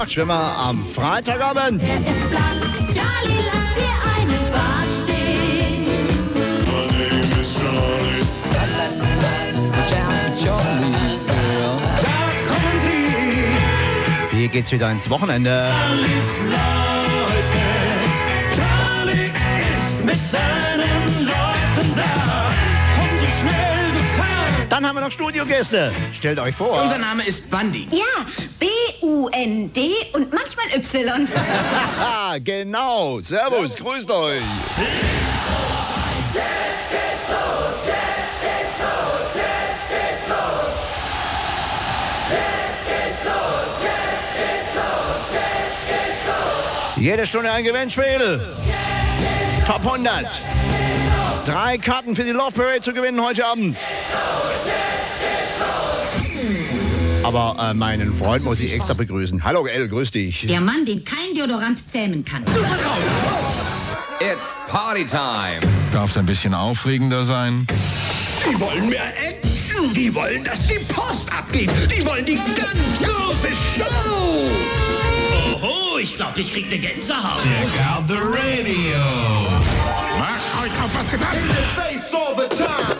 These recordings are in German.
Schwimmer am Freitagabend. Der ist blank, Charlie, lass dir einen Bart stehen. My name is Charlie. Charlie's Girl. Da kommen sie, Hier geht's wieder ins Wochenende. Charlies Leute. Charlie ist mit seinen Leuten da. Komm so schnell du kannst. Dann haben wir noch Studiogäste. Stellt euch vor. Unser Name ist Bundy. Ja, B-U-N-D und manchmal Y. Haha, genau. Servus, grüßt euch. Jede Stunde ein Gewinnspiel. Top 100. 3 Karten für die Love Parade zu gewinnen heute Abend. Aber meinen Freund muss ich extra begrüßen. Hallo, El, grüß dich. Der Mann, den kein Deodorant zähmen kann. It's Party Time. Darf es ein bisschen aufregender sein? Die wollen mehr Action. Die wollen, dass die Post abgeht. Die wollen die ganz große Show. Oho, ich glaube, ich krieg eine Gänsehaut. Check out the radio. Macht euch auf was gefasst! Face all the time.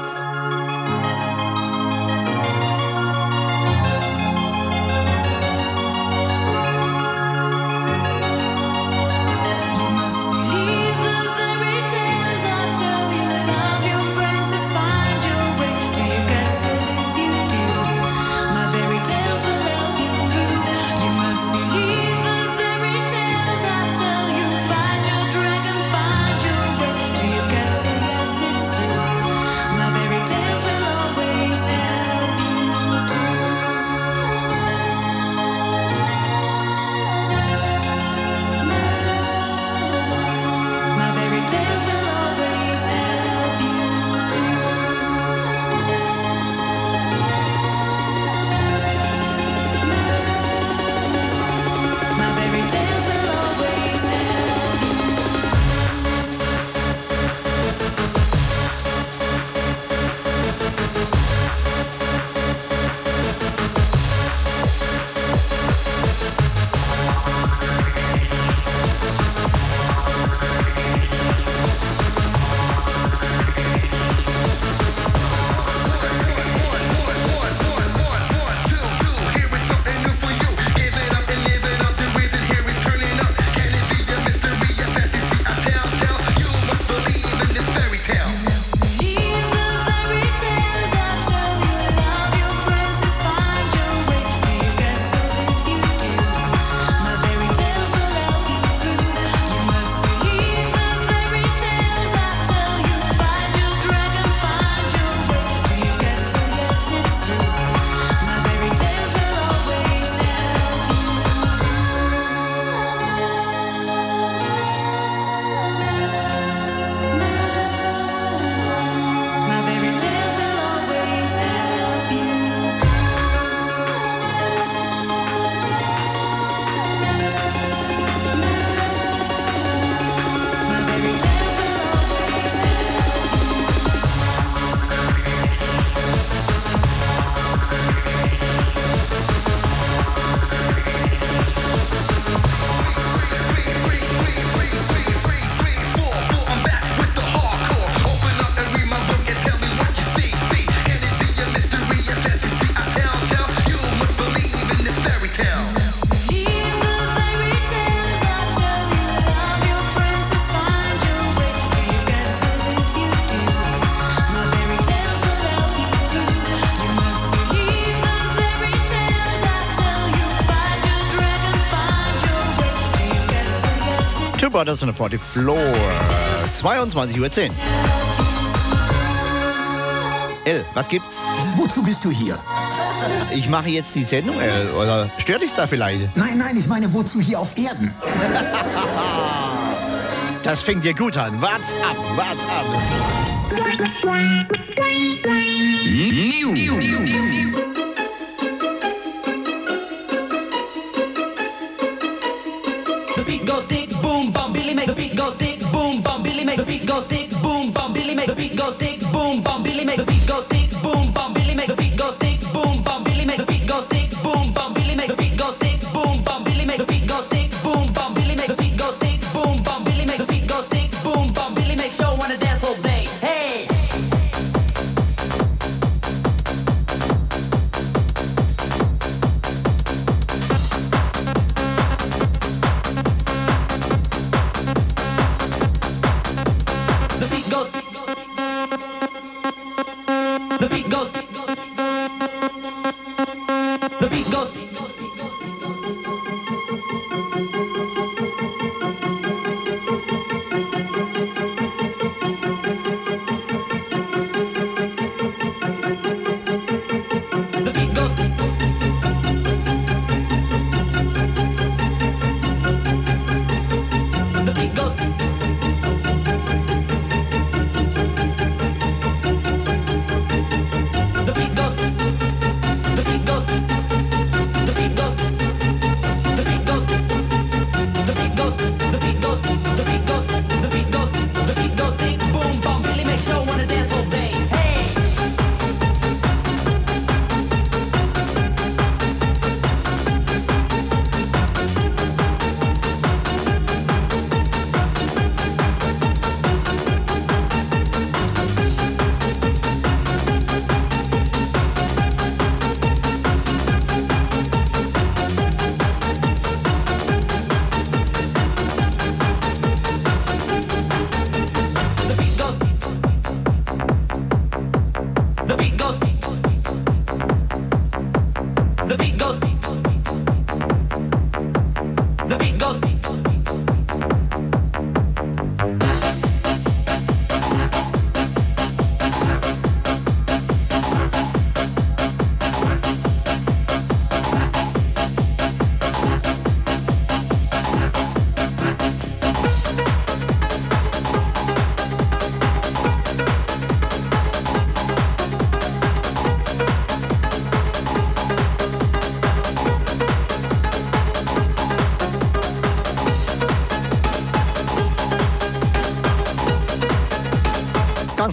Two Brothers on the 40th Floor. 22:10 Uhr. El, was gibt's? Wozu bist du hier? Ich mache jetzt die Sendung, El. Oder stört dich da vielleicht? Nein, ich meine, wozu hier auf Erden? Das fängt dir gut an. Wart's ab. The beat goes stick, boom, bum, Billy make the beat go stick, boom, bum, Billy make the beat go stick, boom, bum, Billy make the beat go stick, boom, bum, Billy make the beat go stick, boom, bum, Billy make the beat go stick, boom, bum, Billy make the beat go stick, boom, bum, Billy make the beat go stick, boom, bum, Billy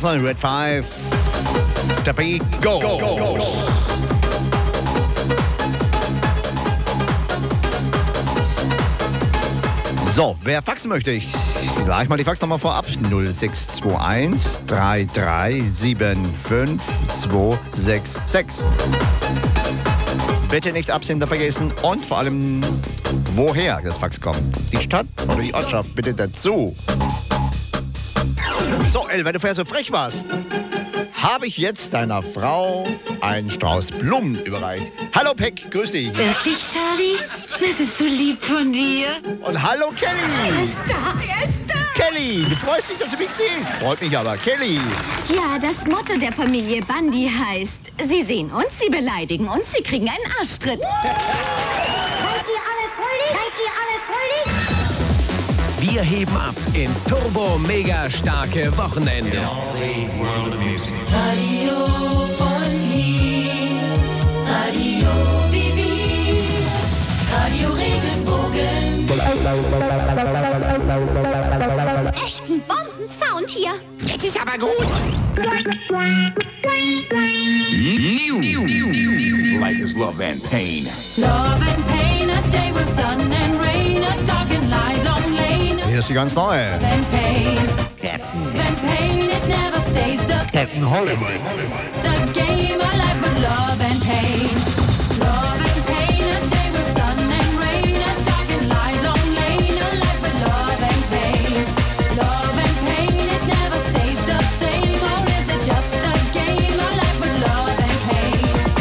neu, Red 5. The Beat Goes. So, wer faxen möchte, ich gleich mal die Faxnummer vorab. 0621 3375 266. Bitte nicht Absender vergessen und vor allem, woher das Fax kommt. Die Stadt oder die Ortschaft bitte dazu. So, El, wenn du vorher so frech warst, habe ich jetzt deiner Frau einen Strauß Blumen überreicht. Hallo Peck, grüß dich. Wirklich, Charlie? Das ist so lieb von dir. Und hallo Kelly. Er ist da. Kelly, du freust dich, dass du mich siehst. Freut mich aber, Kelly. Ja, das Motto der Familie Bundy heißt, Sie sehen uns, Sie beleidigen uns, Sie kriegen einen Arschtritt. Wir heben ab ins turbo-mega-starke Wochenende. Radio von hier, Radio Vivi, Radio Regenbogen. Echten Bombensound hier. Jetzt ist aber gut. Life is love and pain. Love and pain, a day with sun and rain, a dark and light, long lane. Hier ist die ganz neue. Love and pain, and pain, it never stays the Captain Hollywood. game. I life with love and pain. Love and pain, a day with sun and rain, a dark and light, long lane, a life with love and pain. Love and pain, it never stays the same, or is it just a game? A life with love and pain.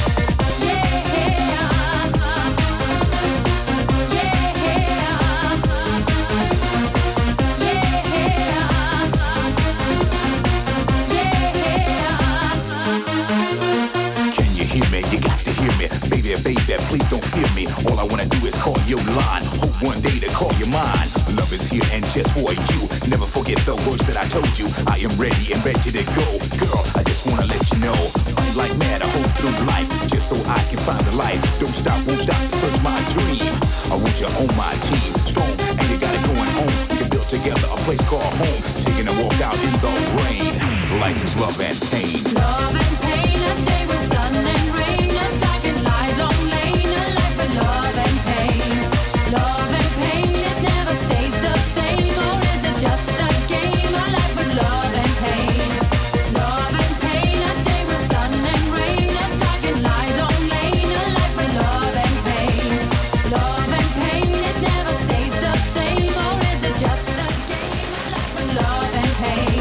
Can you hear me? You got to hear me. Baby, please don't fear me. All I wanna do is call your line. Hope one day to call you mine. Love is here and just for you. Never forget the words that I told you. I am ready and ready to go. Girl, I just wanna let you know. Unlike mad, I hope through life. Just so I can find the light. Don't stop, won't stop to search my dream. I want you on my team. Strong, and you got it going on. We can build together a place called home. Taking a walk out in the rain. Life is love and pain. Love and pain, a day with sun and rain, a dark and light, long lane, a life with love and pain. Love and pain, it never stays the same, or is it just a game? A life with love and pain. Love and pain, a day with sun and rain, a dark and light, long lane, a life with love and pain. Love and pain, it never stays the same, or is it just a game? A life with love and pain.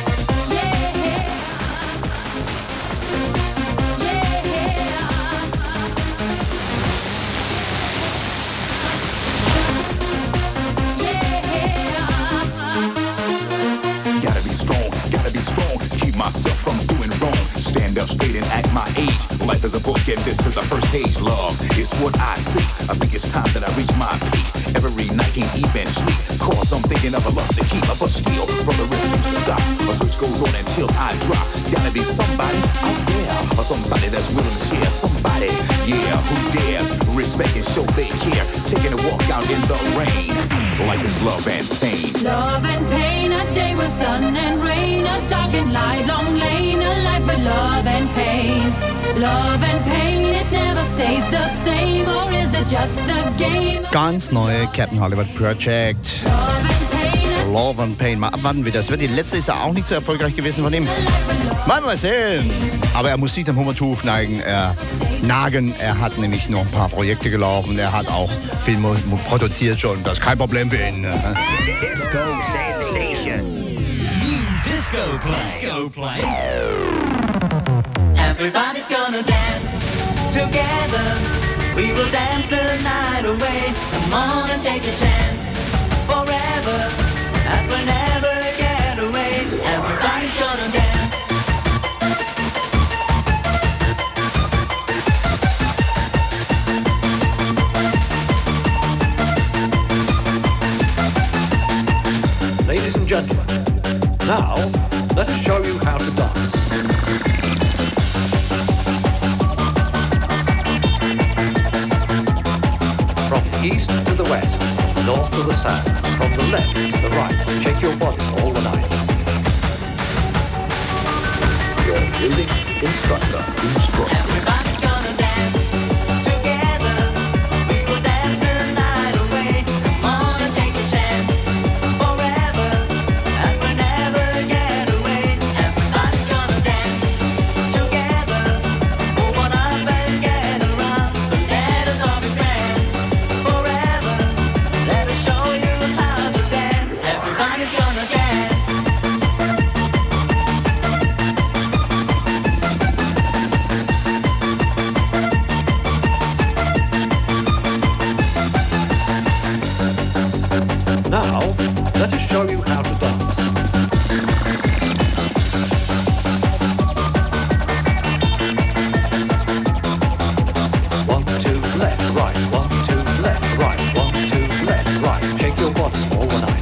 Gotta be strong, keep myself from doing wrong. Stand up straight and act my age. Life is a book and this is the first page. Love is what I see. I think it's time that I reach my peak. Every night can't even sleep, cause I'm thinking of a love to keep. But still, from the rhythm to stop, a switch goes on until I drop. Gotta be somebody out there, or somebody that's willing to share. Somebody, yeah, who dares respect and show they care. Taking a walk out in the rain. Life is love and pain. Love and pain, a day with sun and rain, a dark and light, long lane, a life with love and pain. Love and pain, it never stays the same, or is it just a game? Ganz neue Captain Hollywood Project. Love and Pain. Mal abwarten, wie das wird. Die letzte ist ja auch nicht so erfolgreich gewesen von ihm. Mal sehen. Aber er muss sich dem Hummertuch nagen. Er hat nämlich noch ein paar Projekte gelaufen. Er hat auch Filme produziert schon. Das ist kein Problem für ihn. Disco Sensation. New Disco Play. Everybody's gonna dance together. We will dance the night away. Come on and take a chance. Forever, and we'll never get away. Everybody's gonna dance. Ladies and gentlemen, now let us show you how to dance. From the east to the west, north to the south, from the left to the right, shake your body all the night. Your music instructor. Everybody's gonna dance together. We will dance the night away. Come on and take a chance. Forever and we'll never get away. Everybody's gonna dance together. Move on up and get around. So let us all be friends. Forever. Let us show you how to dance. Everybody's gonna dance. Now, let us show you how to dance. One, two, left, right. 1, 2, left, right. 1, 2, left, right. Shake your body all the night.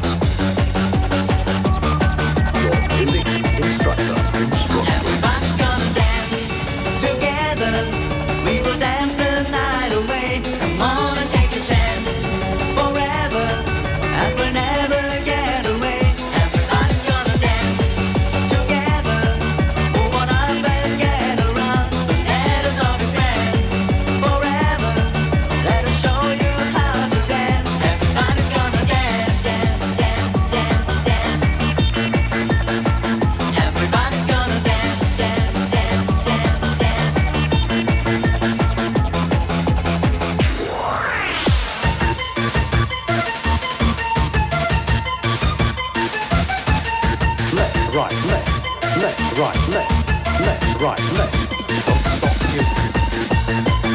Your music instructor. Everybody's gonna dance together. We will dance the night away. Come on and take a chance. Forever and we'll never get away. Everybody's gonna dance together. Move on up and get around. So let us all be friends. Forever. Let us show you how to dance. Everybody's gonna dance, dance, dance, dance, dance. Everybody's gonna dance, dance, dance, dance, dance. Left, right, left. Left, right, left. Left, right, left. Don't stop the music.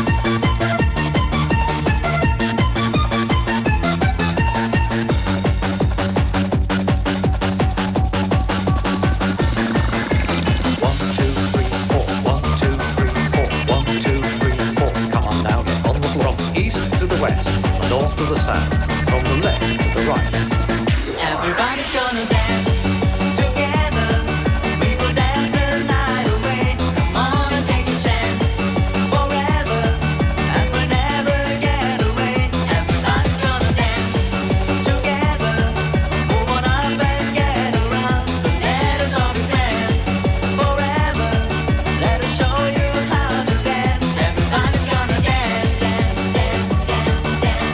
One, two, three, four. 1, 2, 3, 4. 1, 2, 3, 4. Come on now, get on the floor. From east to the west, the north to the south, from the left to the right. Everybody's gonna dance together. We will dance the night away. Come on and take a chance. Forever and we'll never get away. Everybody's gonna dance together. Move on up and get around. So let us all be friends. Forever. Let us show you how to dance. Everybody's gonna dance, dance, dance, dance, dance.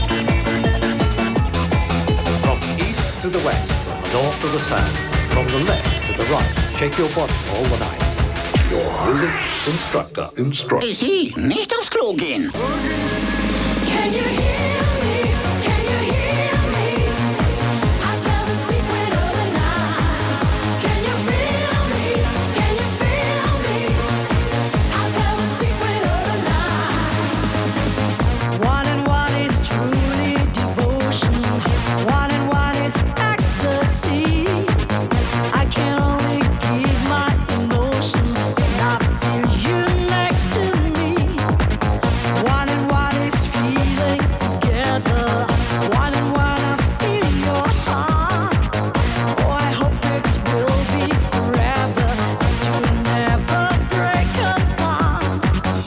From east to the west, from the north to the south, from the left to the right. Shake your body all the night. Your music instructor. Sie, nicht aufs Klo gehen. Can you hear me? Can you hear me? I tell the secret of the night. Can you feel me? Can you feel me? I tell the secret of the night. One and one is truly devotion. One and one is ecstasy. I can only give my emotion. And I feel you next to me. One and one is feeling together. One and one I feel your heart. Oh, I hope it will be forever. It will never break apart.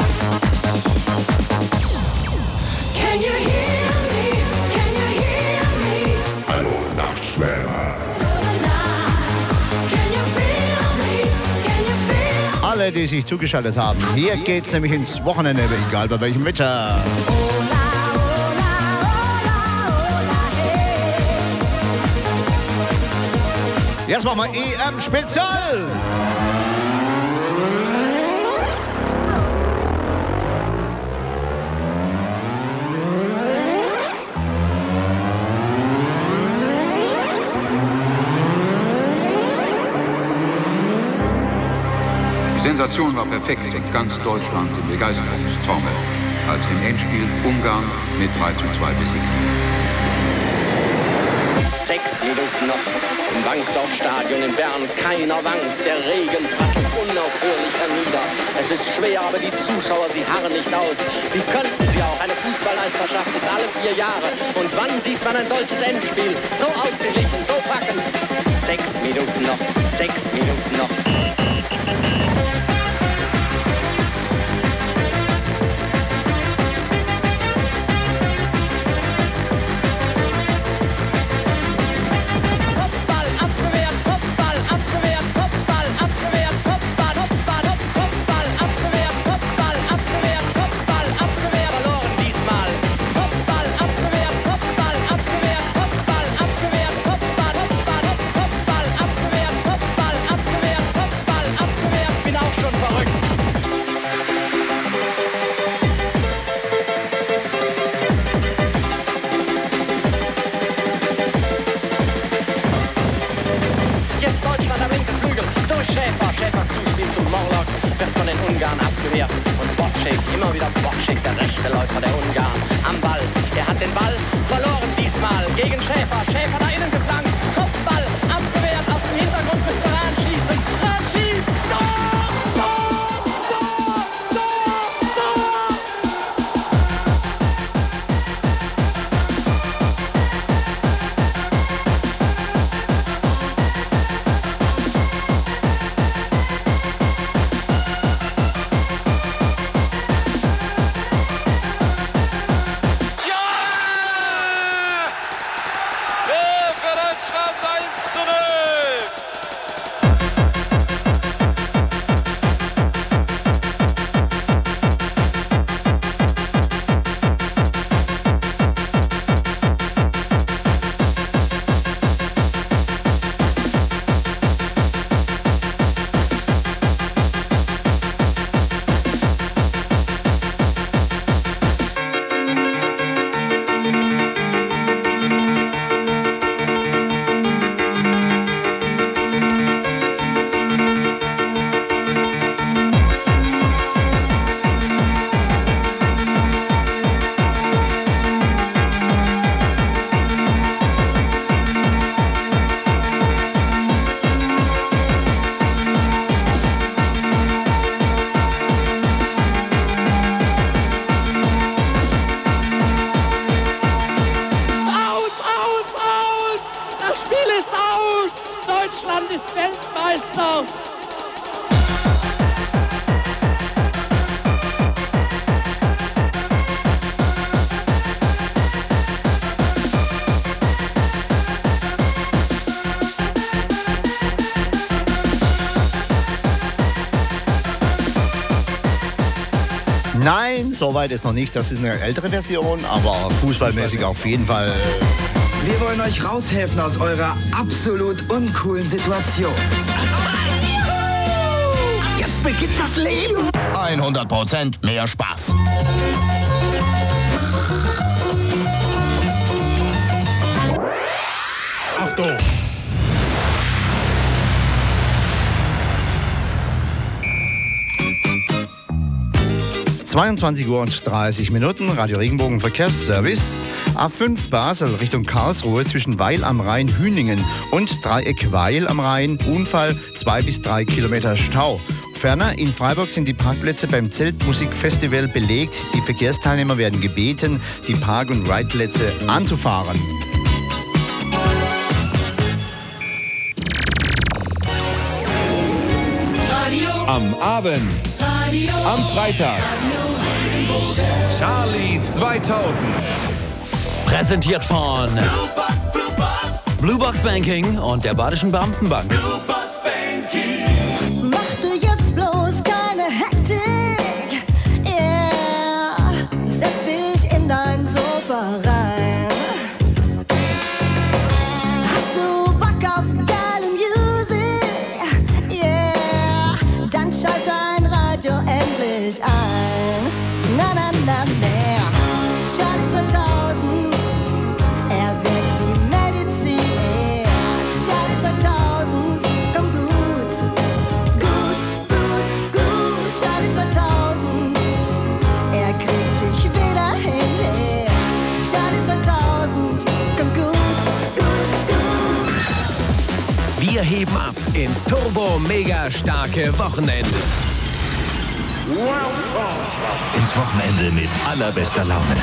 Can you hear me? Can you hear me? Hallo Nachtschwärmer. Can you feel me? Can you feel Alle, die sich zugeschaltet haben, hier geht's nämlich ins Wochenende, egal bei welchem Wetter. Jetzt machen wir EM-Spezial. Die Sensation war perfekt und ganz Deutschland in Begeisterungstaumel, als im Endspiel Ungarn mit 3:2 besiegt. 6 Minuten noch im Wankdorf-Stadion in Bern. Keiner wankt, der Regen prasselt unaufhörlich hernieder. Es ist schwer, aber die Zuschauer, sie harren nicht aus. Wie könnten sie auch? Eine Fußballmeisterschaft ist alle 4 Jahre. Und wann sieht man ein solches Endspiel? So ausgeglichen, so packend. 6 Minuten noch, 6 Minuten noch. Ungarn abgewehrt. Und Bocek, immer wieder Bocek, der rechte Läufer der Ungarn. Am Ball, er hat den Ball verloren diesmal gegen Schäfer. Schäfer da innen geflankt, Kopfball, abgewehrt, aus dem Hintergrund müsste Rahn schießen. Rahn schießt, Tor! Deutschland ist Weltmeister! Nein, soweit ist noch nicht. Das ist eine ältere Version, aber fußballmäßig auf jeden Fall. Wir wollen euch raushelfen aus eurer absolut uncoolen Situation. Jetzt beginnt das Leben. 100% mehr Spaß. Achtung! (22:30 Radio Regenbogen Verkehrsservice). A5 Basel Richtung Karlsruhe zwischen Weil am Rhein, Hüningen und Dreieck Weil am Rhein. Unfall, 2 bis 3 Kilometer Stau. Ferner in Freiburg sind die Parkplätze beim Zeltmusikfestival belegt. Die Verkehrsteilnehmer werden gebeten, die Park- und Ride-Plätze anzufahren. Am Abend, am Freitag, Charlie 2000. Präsentiert von Blue Box Banking und der Badischen Beamtenbank. Mach du jetzt bloß keine Hektik. Yeah. Setz dich in dein Sofa rein. Hast du Bock auf geile Musik? Yeah. Dann schalt dein Radio endlich ein. Na, na, na, na. Charlie 2000. Er wirkt wie Medizin. Charlie 2000. Komm gut. Gut, gut, gut. Charlie 2000. Er kriegt dich wieder hin. Charlie 2000. Komm gut, gut, gut. Wir heben ab ins turbo-mega-starke Wochenende. Ins Wochenende mit allerbester Laune.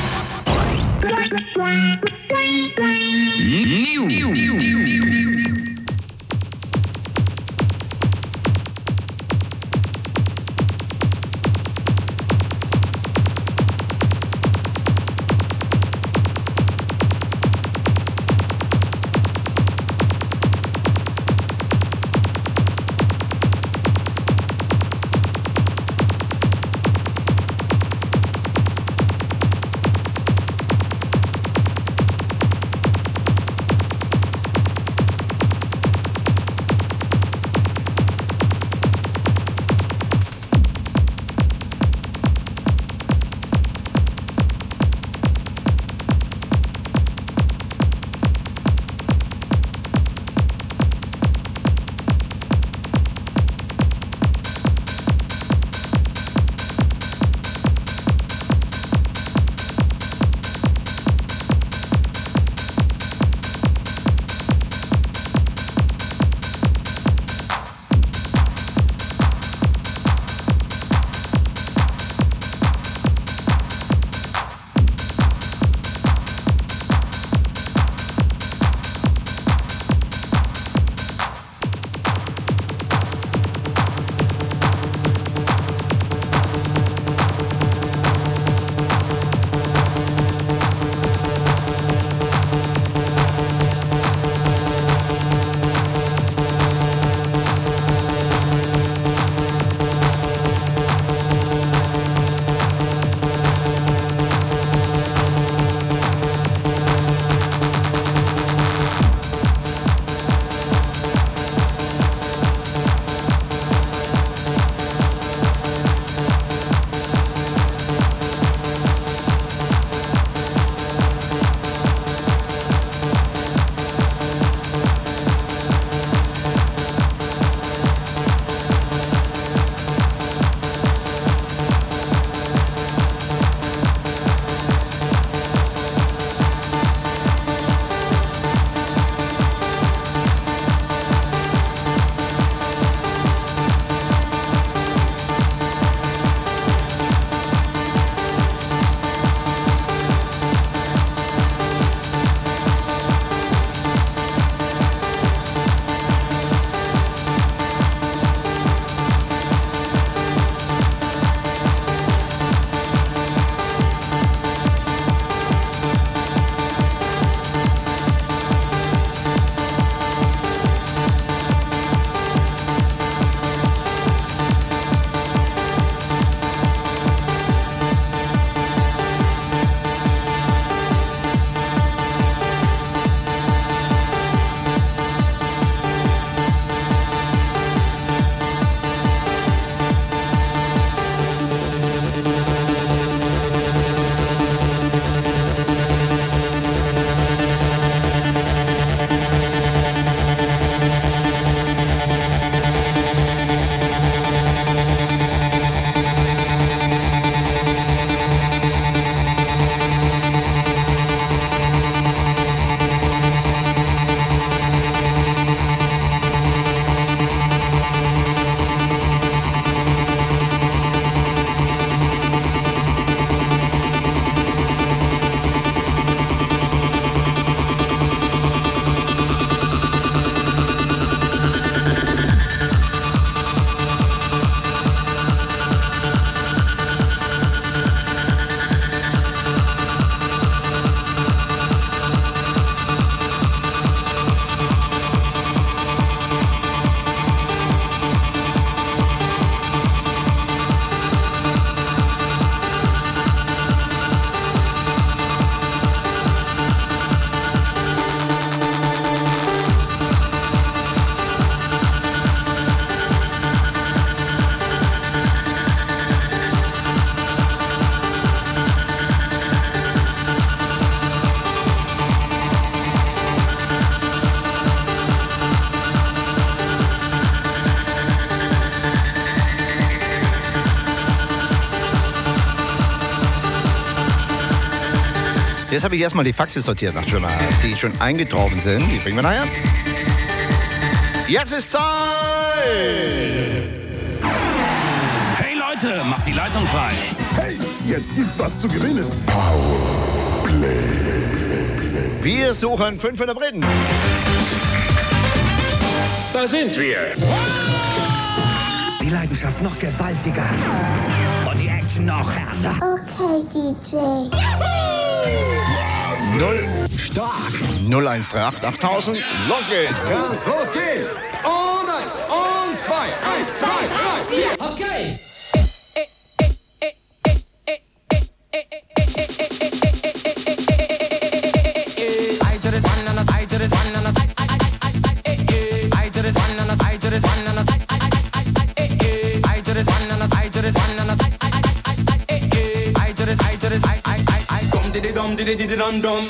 jetzt habe ich erstmal die Faxe sortiert nach Schwimmer, die schon eingetroffen sind. Die bringen wir nachher. Jetzt ist Zeit! Hey Leute, macht die Leitung frei. Hey, jetzt gibt's was zu gewinnen. Wir suchen 500 Briten. Da sind wir. Die Leidenschaft noch gewaltiger. Und die Action noch härter. Okay, DJ. 0138 8000. Los geht's. Ganz los geht's. Und 1, und 2. 1, 2, 3, 4. Okay. Dum-dum.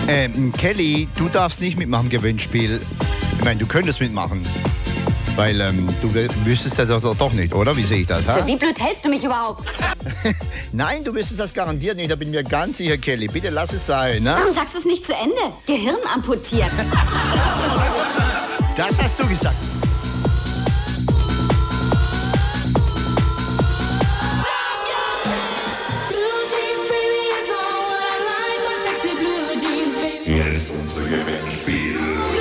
Kelly, du darfst nicht mitmachen im Gewinnspiel. Ich meine, du könntest mitmachen. Weil du wüsstest das doch nicht, oder? Wie sehe ich das? Für wie blöd hältst du mich überhaupt? Nein, du wüsstest das garantiert nicht. Da bin ich mir ganz sicher, Kelly. Bitte lass es sein. Ne? Warum sagst du es nicht zu Ende? Gehirn amputiert. Das hast du gesagt. Hier ist unser Gewinnspiel.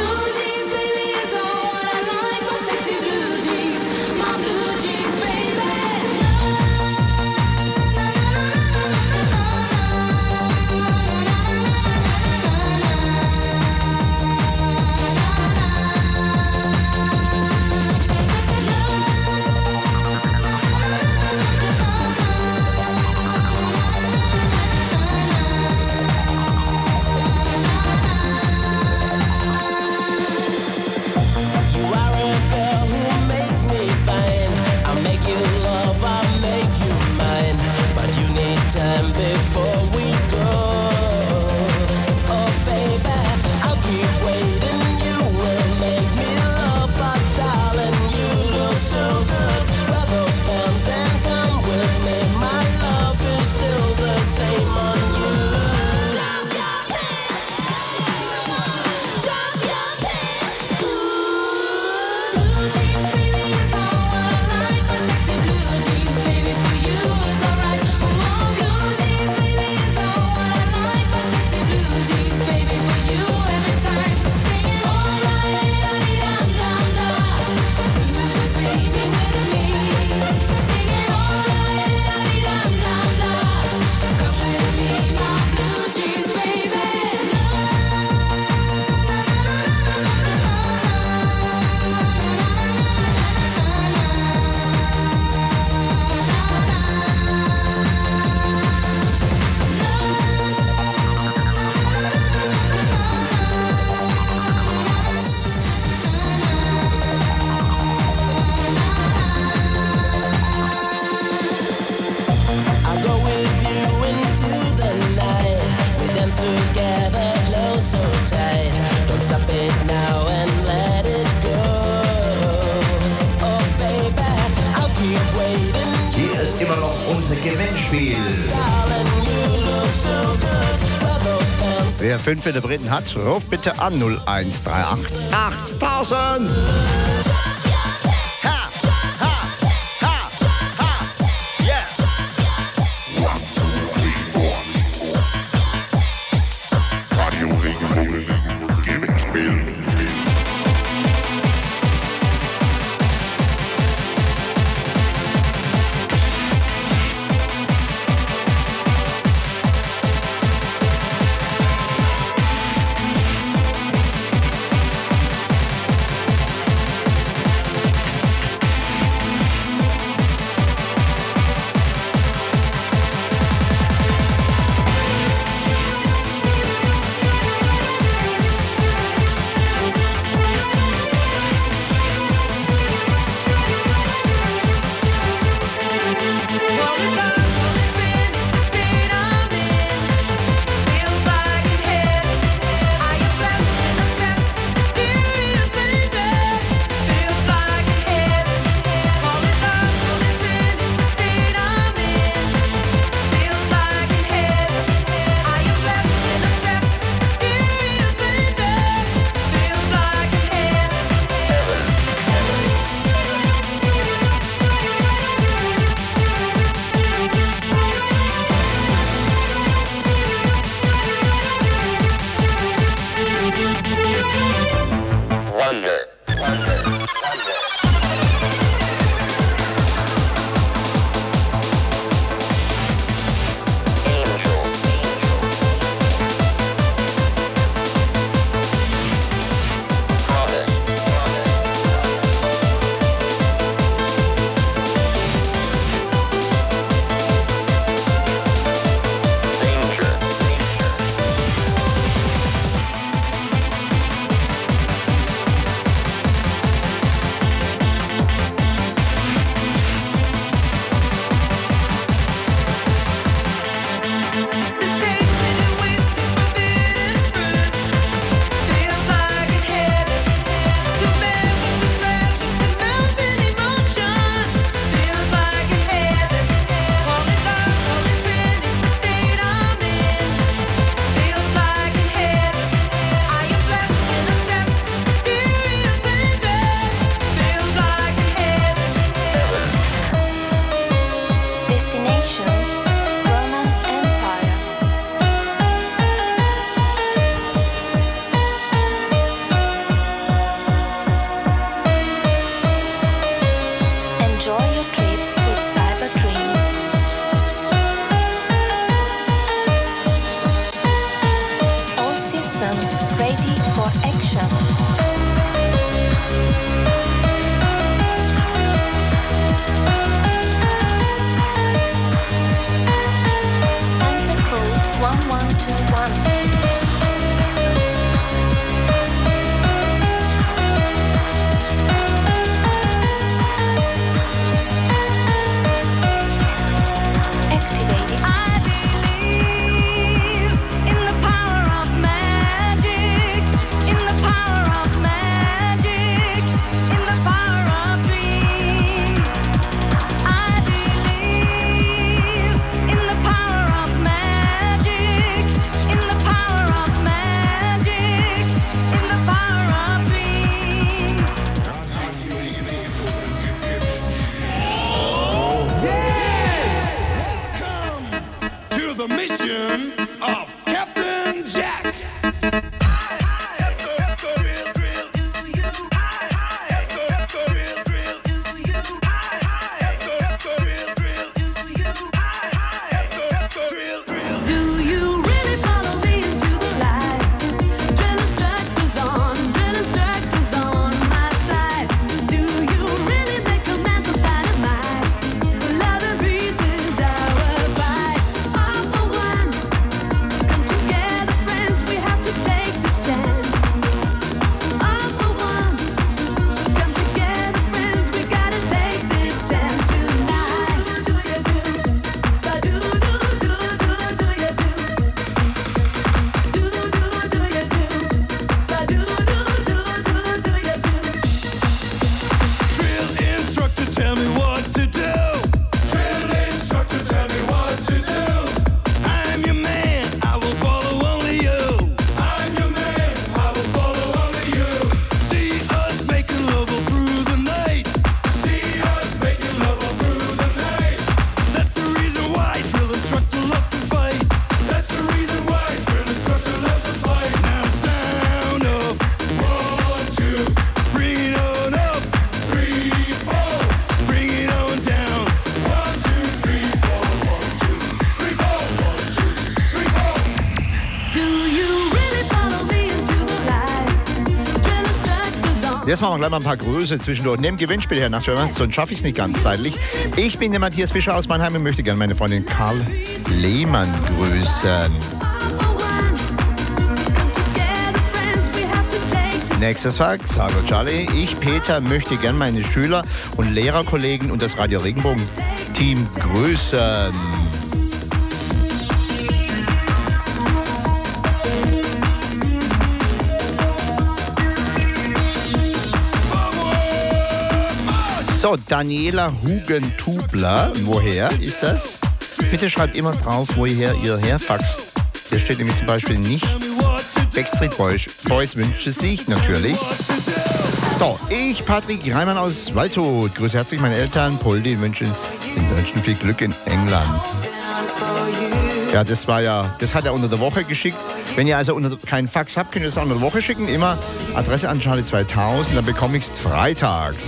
Hier ist immer noch unser Gewinnspiel. Wer 5 in der Briten hat, ruft bitte an 0138 8000. Enter code 1121. The mission of Captain Jack. Jetzt machen wir gleich mal ein paar Grüße zwischendurch. Neben Gewinnspiel her nach German, sonst schaffe ich es nicht ganz zeitlich. Ich bin der Matthias Fischer aus Mannheim und möchte gerne meine Freundin Karl Lehmann grüßen. Nächstes Fax. Hallo Charlie. Ich, Peter, möchte gerne meine Schüler und Lehrerkollegen und das Radio Regenbogen-Team grüßen. So, Daniela Hugentubler. Woher ist das? Bitte schreibt immer drauf, woher ihr herfaxt. Hier steht nämlich zum Beispiel nichts. Backstreet Boys wünscht sich natürlich. So, ich, Patrick Reimann aus Waldshut. Grüße herzlich meine Eltern. Poldi wünschen den Deutschen viel Glück in England. Ja, das hat er unter der Woche geschickt. Wenn ihr also keinen Fax habt, könnt ihr das auch unter der Woche schicken. Immer Adresse an Charlie 2000, dann bekomme ich es freitags.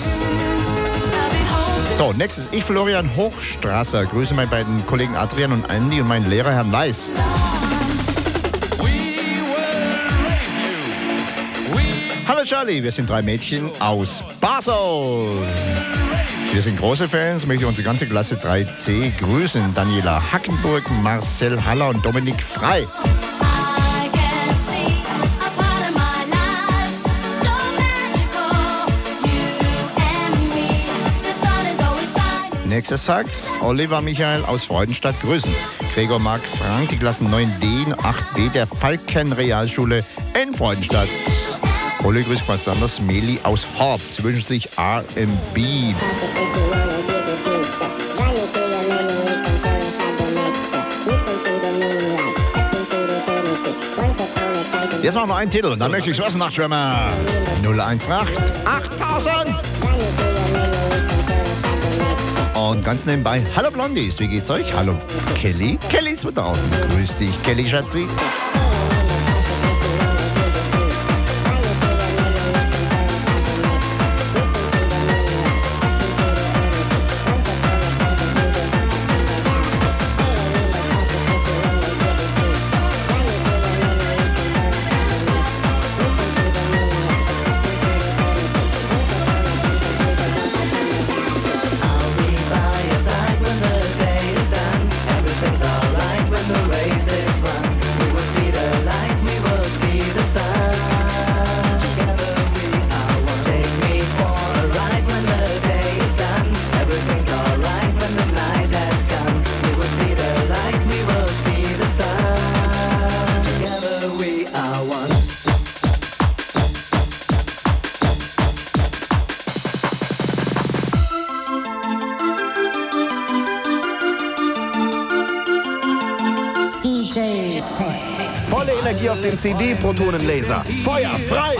So, nächstes ich, Florian Hochstrasser. Grüße meine beiden Kollegen Adrian und Andy und meinen Lehrer Herrn Weiß. Hallo Charlie, wir sind 3 Mädchen aus Basel. Wir sind große Fans, möchte unsere ganze Klasse 3C grüßen. Daniela Hackenburg, Marcel Haller und Dominik Frei. Nächstes Fax, Oliver Michael aus Freudenstadt grüßen. Gregor Marc Frank, die Klassen 9D und 8B der Falken-Realschule in Freudenstadt. Ole grüßt ganz anders Meli aus Horb. Sie wünschen sich R&B. Jetzt machen wir einen Titel und dann möchte ich es wissen nach Schwimmer. 018 8000. Und ganz nebenbei, hallo Blondies, wie geht's euch? Hallo Kelly. Kelly ist da draußen. Grüß dich, Kelly, Schatzi. DJ-Test. Volle Energie auf den CD-Protonenlaser. Feuer frei!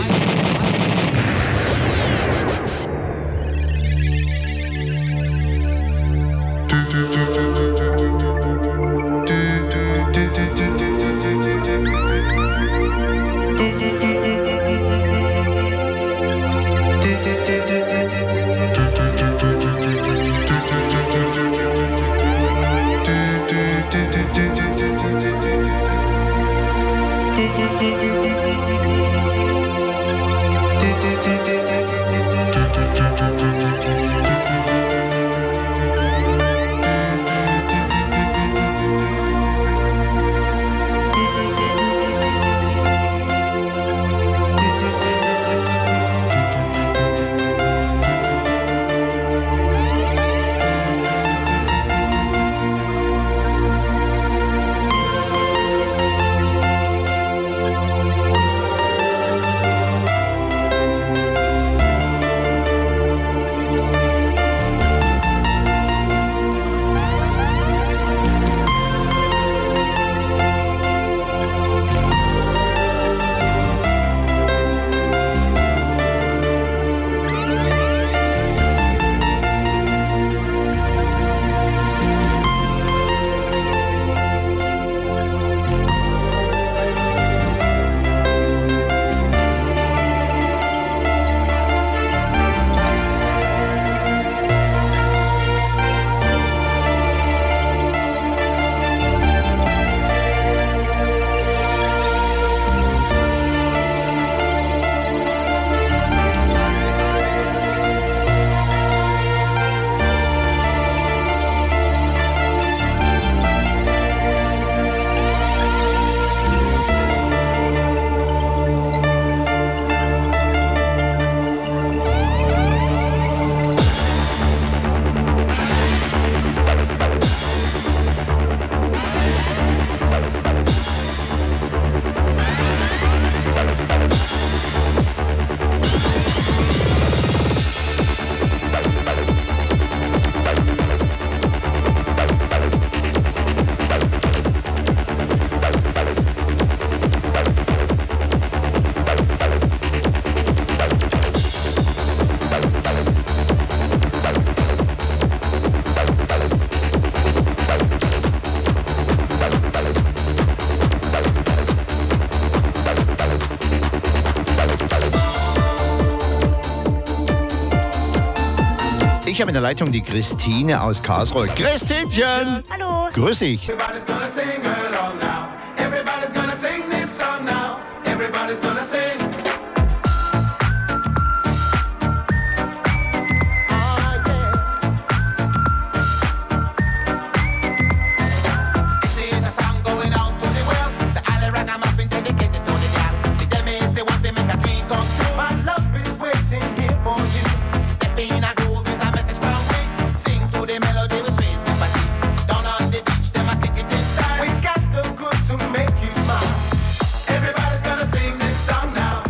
Ich habe in der Leitung die Christine aus Karlsruhe. Christinchen! Hallo. Grüß dich. Everybody's gonna sing along now. Everybody's gonna sing this song now. Everybody's gonna sing. This is a song going out to the world. To all the ragamuffins dedicated to the girl. The them is the one they make a dream come true. My love is waiting here for you. Step in a groove is a message from me. Sing to the melody with sweet sympathy. Down on the beach, them a kick it inside. We got the good to make you smile. Everybody's gonna sing this song now.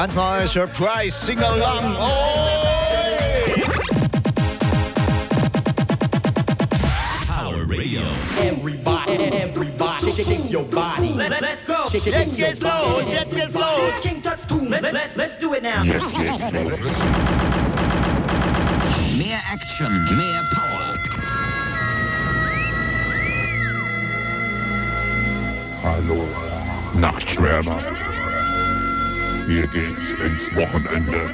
Ganz neu, Surprise, Sing-Along. Power Radio. Everybody, shake your body. Let's go. Jetzt geht's los, jetzt geht's los. King Tut's too. Let's do it now. Jetzt geht's los. Mehr Action, mehr Power. Hallo, Nachtschwärmer. Hier geht's ins Wochenende.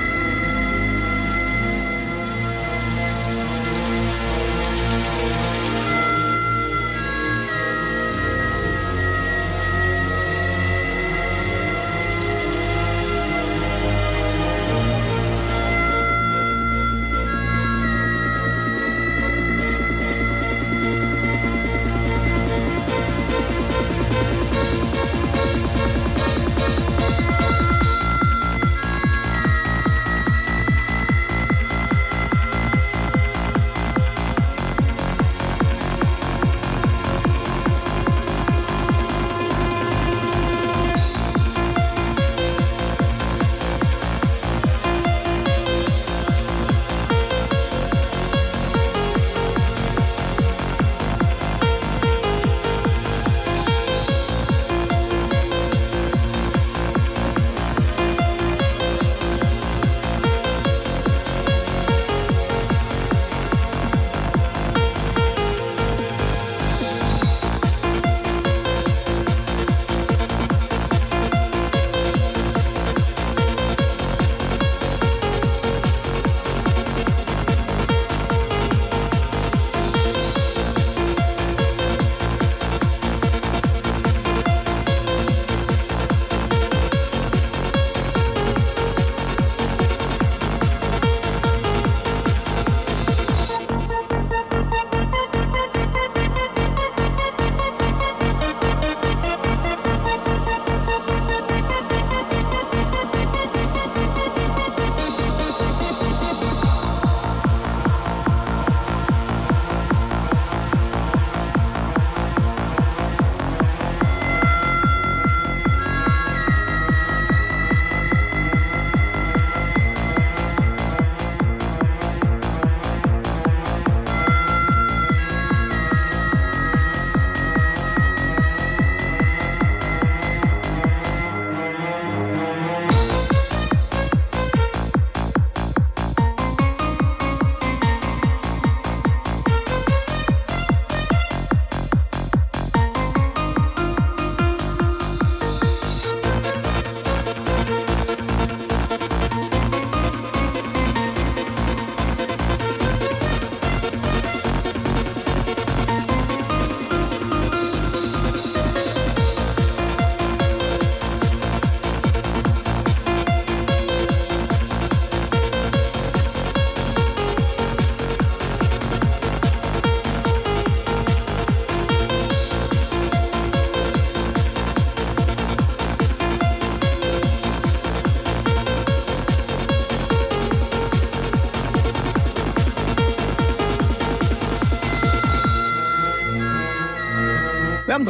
Wir haben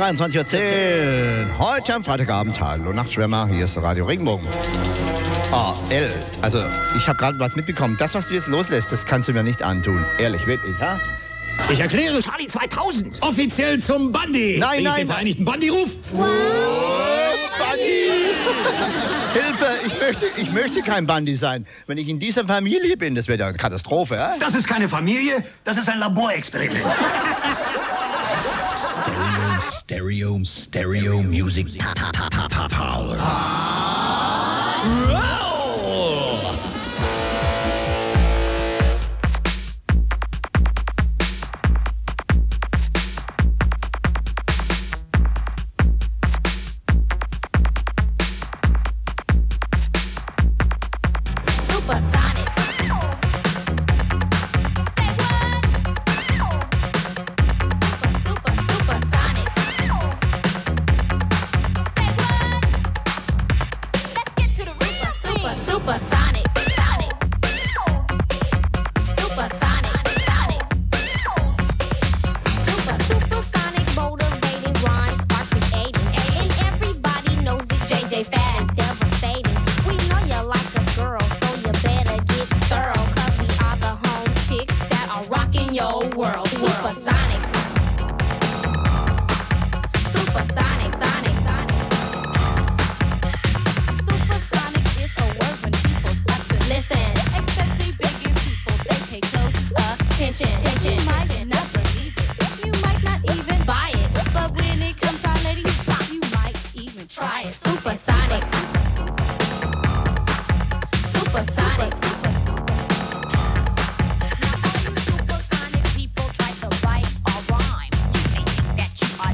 23:10 Uhr. Heute am Freitagabend. Hallo Nachtschwärmer, hier ist Radio Regenbogen. Also ich habe gerade was mitbekommen. Das, was du jetzt loslässt, das kannst du mir nicht antun. Ehrlich, wirklich, ja? Ich erkläre Charlie 2000 offiziell zum Bandy. Nein, Wenn ich den Vereinigten Bandy ruf. Bandy! Hilfe, ich möchte kein Bandy sein. Wenn ich in dieser Familie bin, das wäre ja eine Katastrophe, ja? Das ist keine Familie, das ist ein Laborexperiment. Stereo Music Power. Super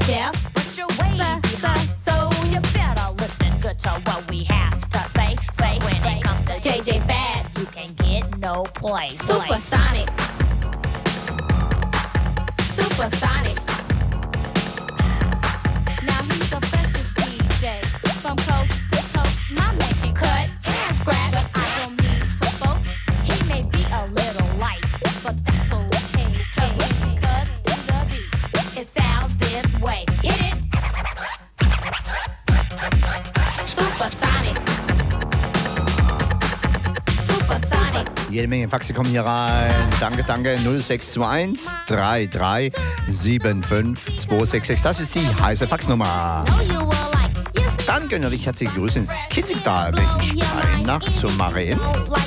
deaf, but you're way behind. So you better listen good to what we have to say. Say when it comes to JJ Bad, you can get no place. Supersonic. Supersonic. Now he's the freshest DJ from coast to coast. My man can cut and scratch, but I don't mean to boast. He may be a little light, but that's okay. 'Cause when he cuts to the beat, it sounds this way. Hit it. Supersonic. Supersonic. Jede Menge Faxe kommen hier rein. Danke, danke. 0621 33 75 266. Das ist die heiße Faxnummer. Dann gönne ich herzliche Grüße ins Kinzigtal, welchen Steinach zu Marien.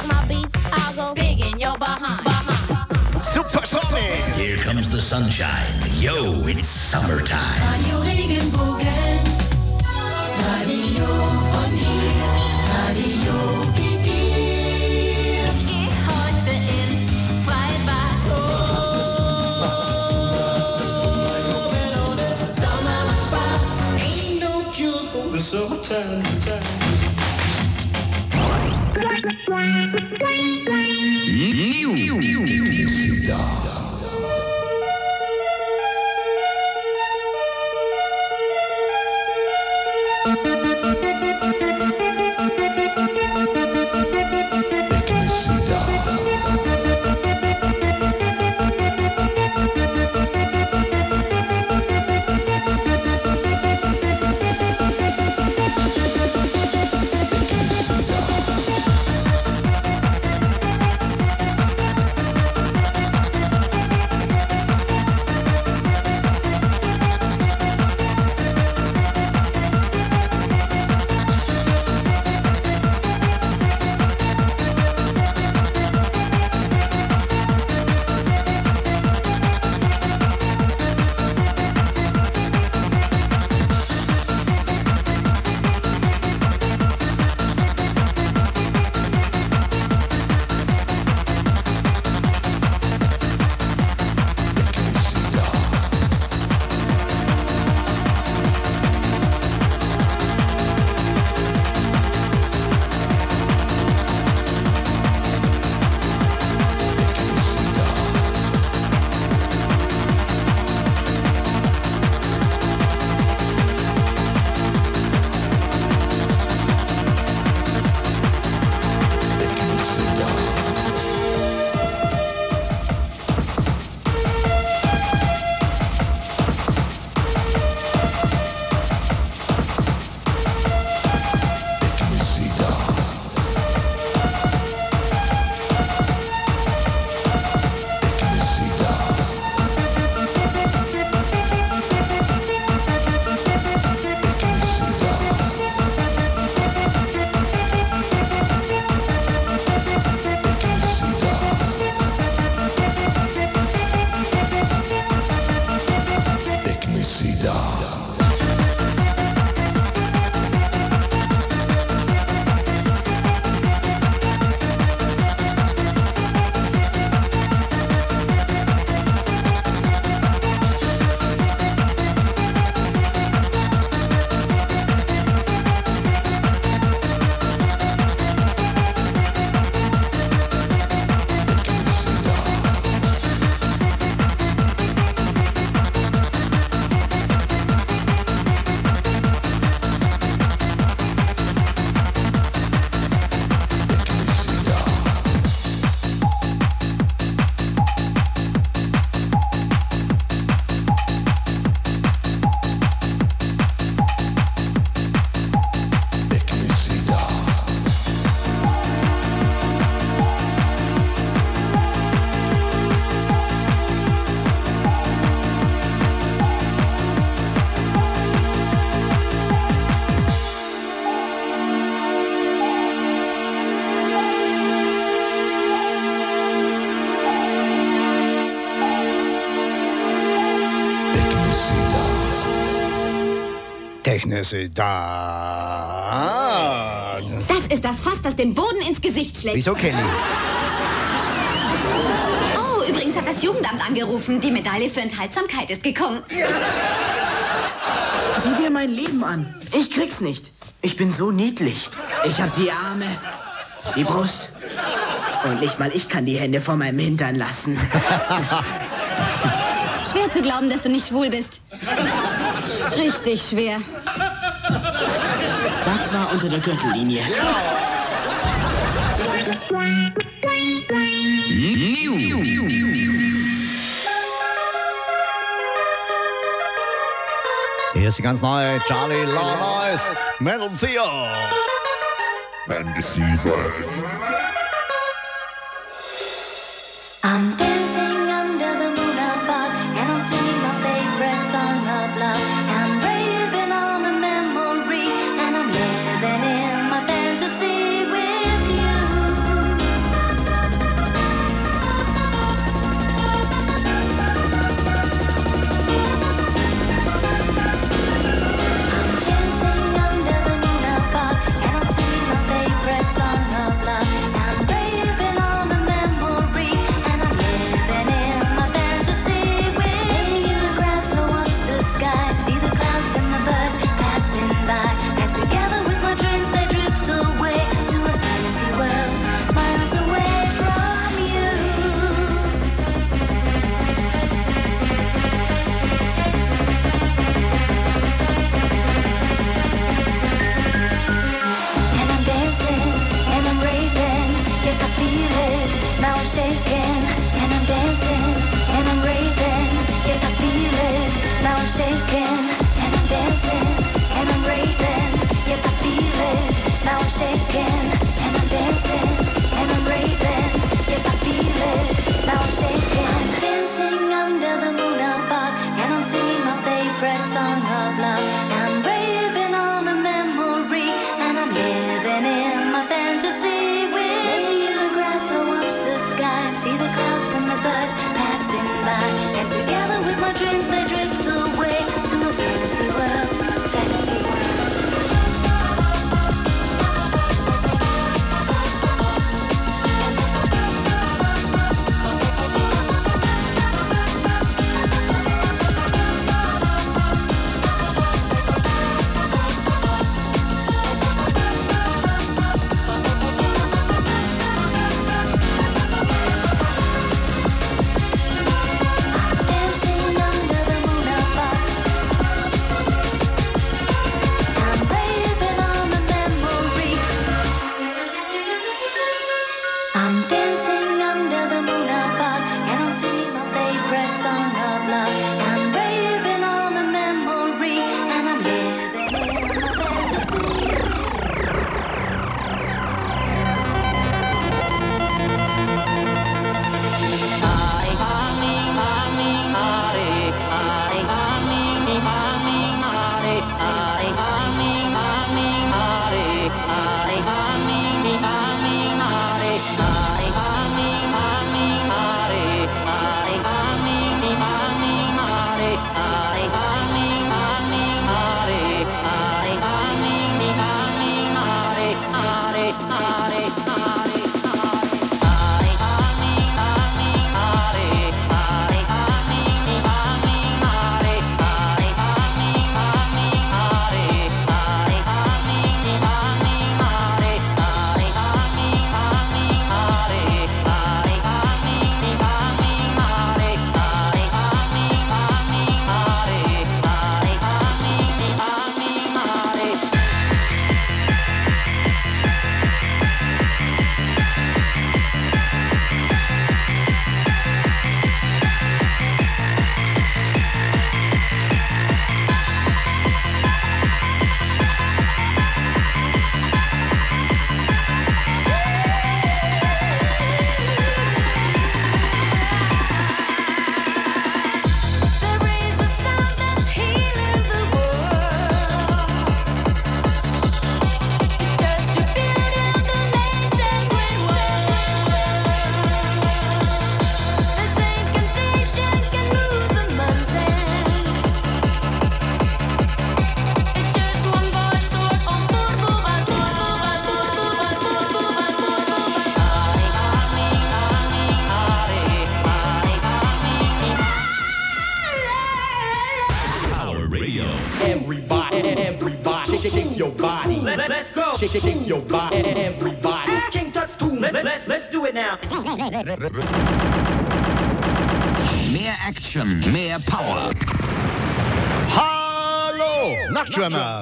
Supersonic! Here comes the sunshine. Yo, it's summertime. Radio Regenbogen. Radio von hier. Radio Pipi. Ich geh heute ins Freibad. Sommer macht Spaß. Ain't no cure for the summertime. Technicidad. Das ist das Fass, das den Boden ins Gesicht schlägt. Wieso, Kenny? Oh, übrigens hat das Jugendamt angerufen. Die Medaille für Enthaltsamkeit ist gekommen. Sieh dir mein Leben an. Ich krieg's nicht. Ich bin so niedlich. Ich hab die Arme, die Brust. Und nicht mal ich kann die Hände vor meinem Hintern lassen. Schwer zu glauben, dass du nicht schwul bist. Richtig schwer. Das war unter der Gürtellinie. Hier ist die ganz neue Charlie Lawless Metal Theo. I'm dancing under the moon above, and I'm singing my favorite song of love. I'm raving on a memory, and I'm living in my fantasy with you. I'm dancing under the moon above, and I'm singing my favorite song of love. I'm raving on a memory, and I'm living in my fantasy with you. Grass, I watch the sky, see the clouds and the birds passing by, and together with my dreams they drift away to a fantasy world miles away from you. And I'm dancing, and I'm raving, yes I feel it, now I'm shaking. And I'm dancing, and I'm raving, yes I feel it, now I'm shaking. And I'm dancing, and I'm raving, yes I feel it, now I'm shaking. And I'm dancing, and I'm raving, yes I feel it, now I'm shaking. I'm dancing under the moon above, and I'm singing my favorite song of love. I'm raving on a memory, and I'm living in my fantasy with you. Grass, I watch the sky, see the clouds and the birds passing by, and together with my dreams they drift away to a fantasy world, fantasy world. Radio. Everybody, shake your body. Let's go. Shake your body. Everybody. King Tut's too. Let's do it now. Mehr Action, mehr Power. Hallo, Nachtschwärmer.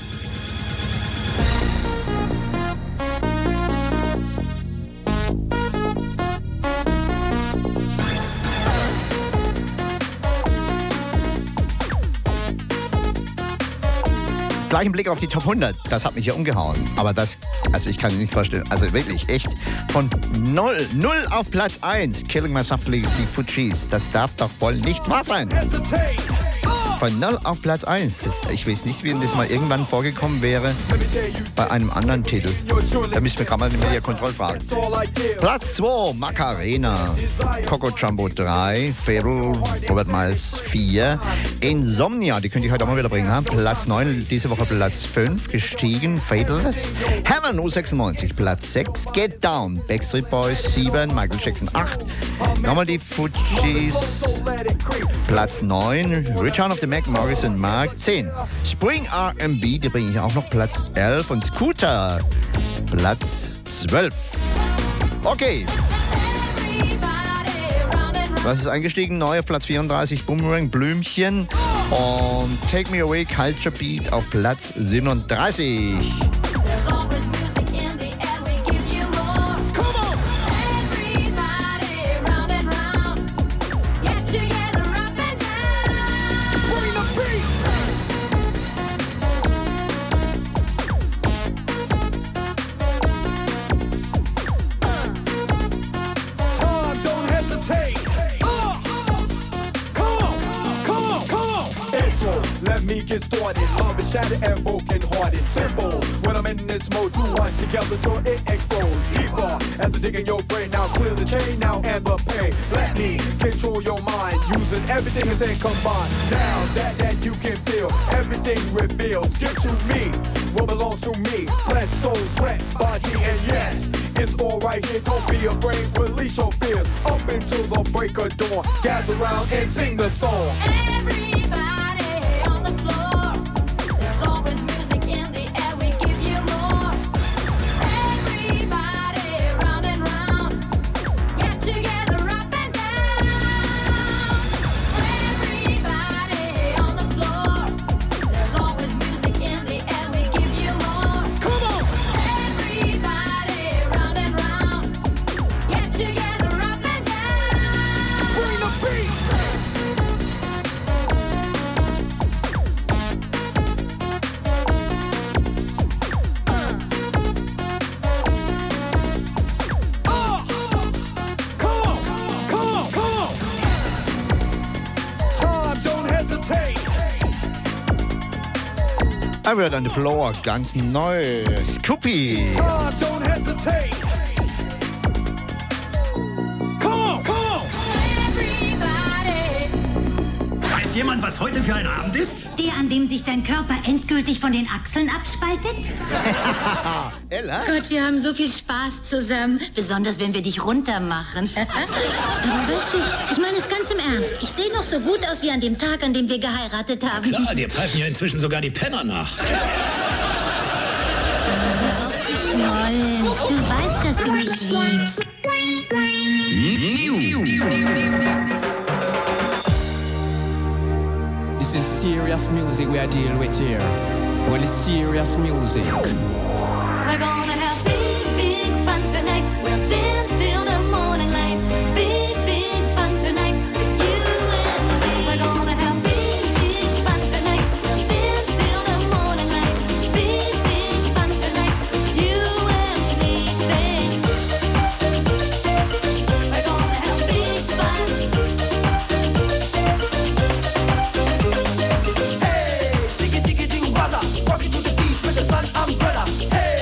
Gleich ein Blick auf die Top 100, das hat mich ja umgehauen. Aber das, also ich kann mir nicht vorstellen, also wirklich echt von 0 auf Platz 1, Killing My Softly, die Fugees, das darf doch wohl nicht wahr sein. Von 0 auf Platz 1, ich weiß nicht, wie das mal irgendwann vorgekommen wäre bei einem anderen Titel. Da müssen wir gerade mal den Media-Kontroll fragen. Platz 2, Macarena, Coco Jumbo 3, Fable, Robert Miles 4, Insomnia, die könnte ich heute auch mal wieder bringen. Platz 9, diese Woche Platz 5, gestiegen, Fatalness. Heaven 96, Platz 6, Get Down, Backstreet Boys 7, Michael Jackson 8, nochmal die Fugees, Platz 9, Return of the Mac, Morrison Mark 10. Spring R&B, die bringe ich auch noch, Platz 11 und Scooter, Platz 12. Okay. Was ist eingestiegen? Neu auf Platz 34, Boomerang Blümchen und Take Me Away, Culture Beat auf Platz 37. Get started, love is shattered and broken hearted. Simple, when I'm in this mode, do one together till it explodes. Deeper, as I dig in your brain, now clear the chain now and the pain. Let me control your mind, using everything is in combined. Now that you can feel, everything reveals. Give to me what belongs to me. Flesh, soul, sweat, body, and yes, it's all right here. Don't be afraid, release your fears. Up until the break of dawn, gather round and sing the song. I Word on the Floor, ganz neu. Scoopy. Weiß jemand, was heute für ein Abend ist? Der, an dem sich dein Körper endgültig von den Achseln abspaltet? Ella? Gott, wir haben so viel Spaß zusammen. Besonders, wenn wir dich runter machen. Aber weißt du, ich meine es ganz im Ernst. Ich sehe noch so gut aus wie an dem Tag, an dem wir geheiratet haben. Klar, dir pfeifen ja inzwischen sogar die Penner nach. Hör auf zu schmollen. Du weißt, dass du mich liebst. This is serious music we are dealing with here. Well, it's serious music. We're gonna have big, big fun tonight. We'll dance till the morning light. Big, big fun tonight with you and me. We're gonna have big, big fun tonight. We'll dance till the morning light. Big, big fun tonight with you and me. Say, we're gonna have big fun. Hey, sticky, diggy, ding, buzzer. Walking to the beach with the sun umbrella. Hey.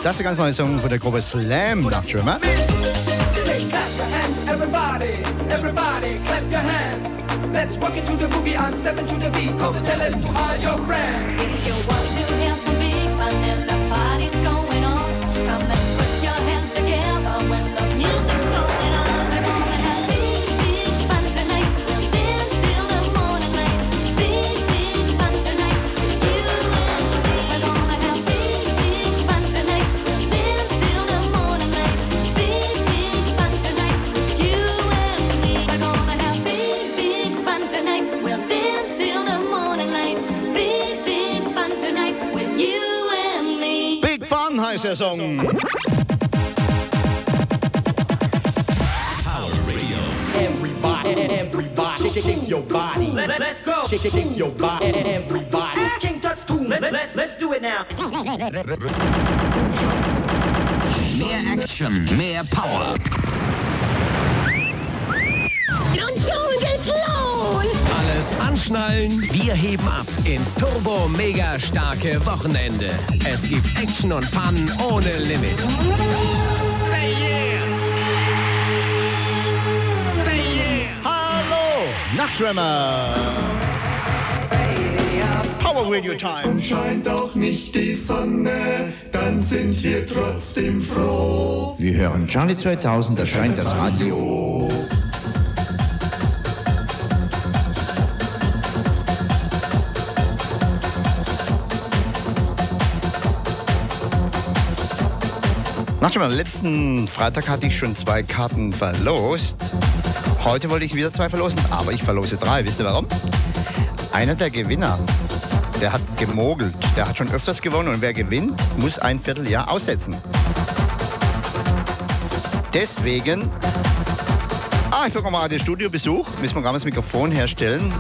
Das ist der ganz neue Song von der Gruppe Slam, Nachtschwimmer. Say clap your hands, everybody, everybody, clap your hands. Let's rock it to the boogie and step into the beat. Come tell it to all your friends. If you want to hear some big fun and the party's going on, come and put your hands together when the music's going on. We're gonna have big, big fun tonight. We'll dance till the morning light. Big, big fun tonight with you and me. We're gonna have big, big fun tonight. We'll dance till the morning light. Big, big fun tonight with you and me. We're gonna have big, big fun tonight. We'll dance till the morning light. Big, big fun tonight with you and me. Big Fun heißt der Song. Everybody, shake your body. Let's go. Shake your body. Everybody. King Tut's 2. Let's do it now. Mehr Action, mehr Power. Und schon geht's los! Alles anschnallen, wir heben ab ins Turbo Mega Starke Wochenende. Es gibt Action und Fun ohne Limit. Hallo, Nachtschwimmer. Power Radio Time. Und scheint auch nicht die Sonne, dann sind wir trotzdem froh. Wir hören Charlie 2000, da scheint das Radio. Nachtschwimmer, letzten Freitag hatte ich schon 2 Karten verlost. Heute wollte ich wieder 2 verlosen, aber ich verlose 3. Wisst ihr warum? Einer der Gewinner, der hat gemogelt. Der hat schon öfters gewonnen und wer gewinnt, muss ein Vierteljahr aussetzen. Deswegen, ich gucke mal den Studiobesuch. Müssen wir gerade das Mikrofon herstellen.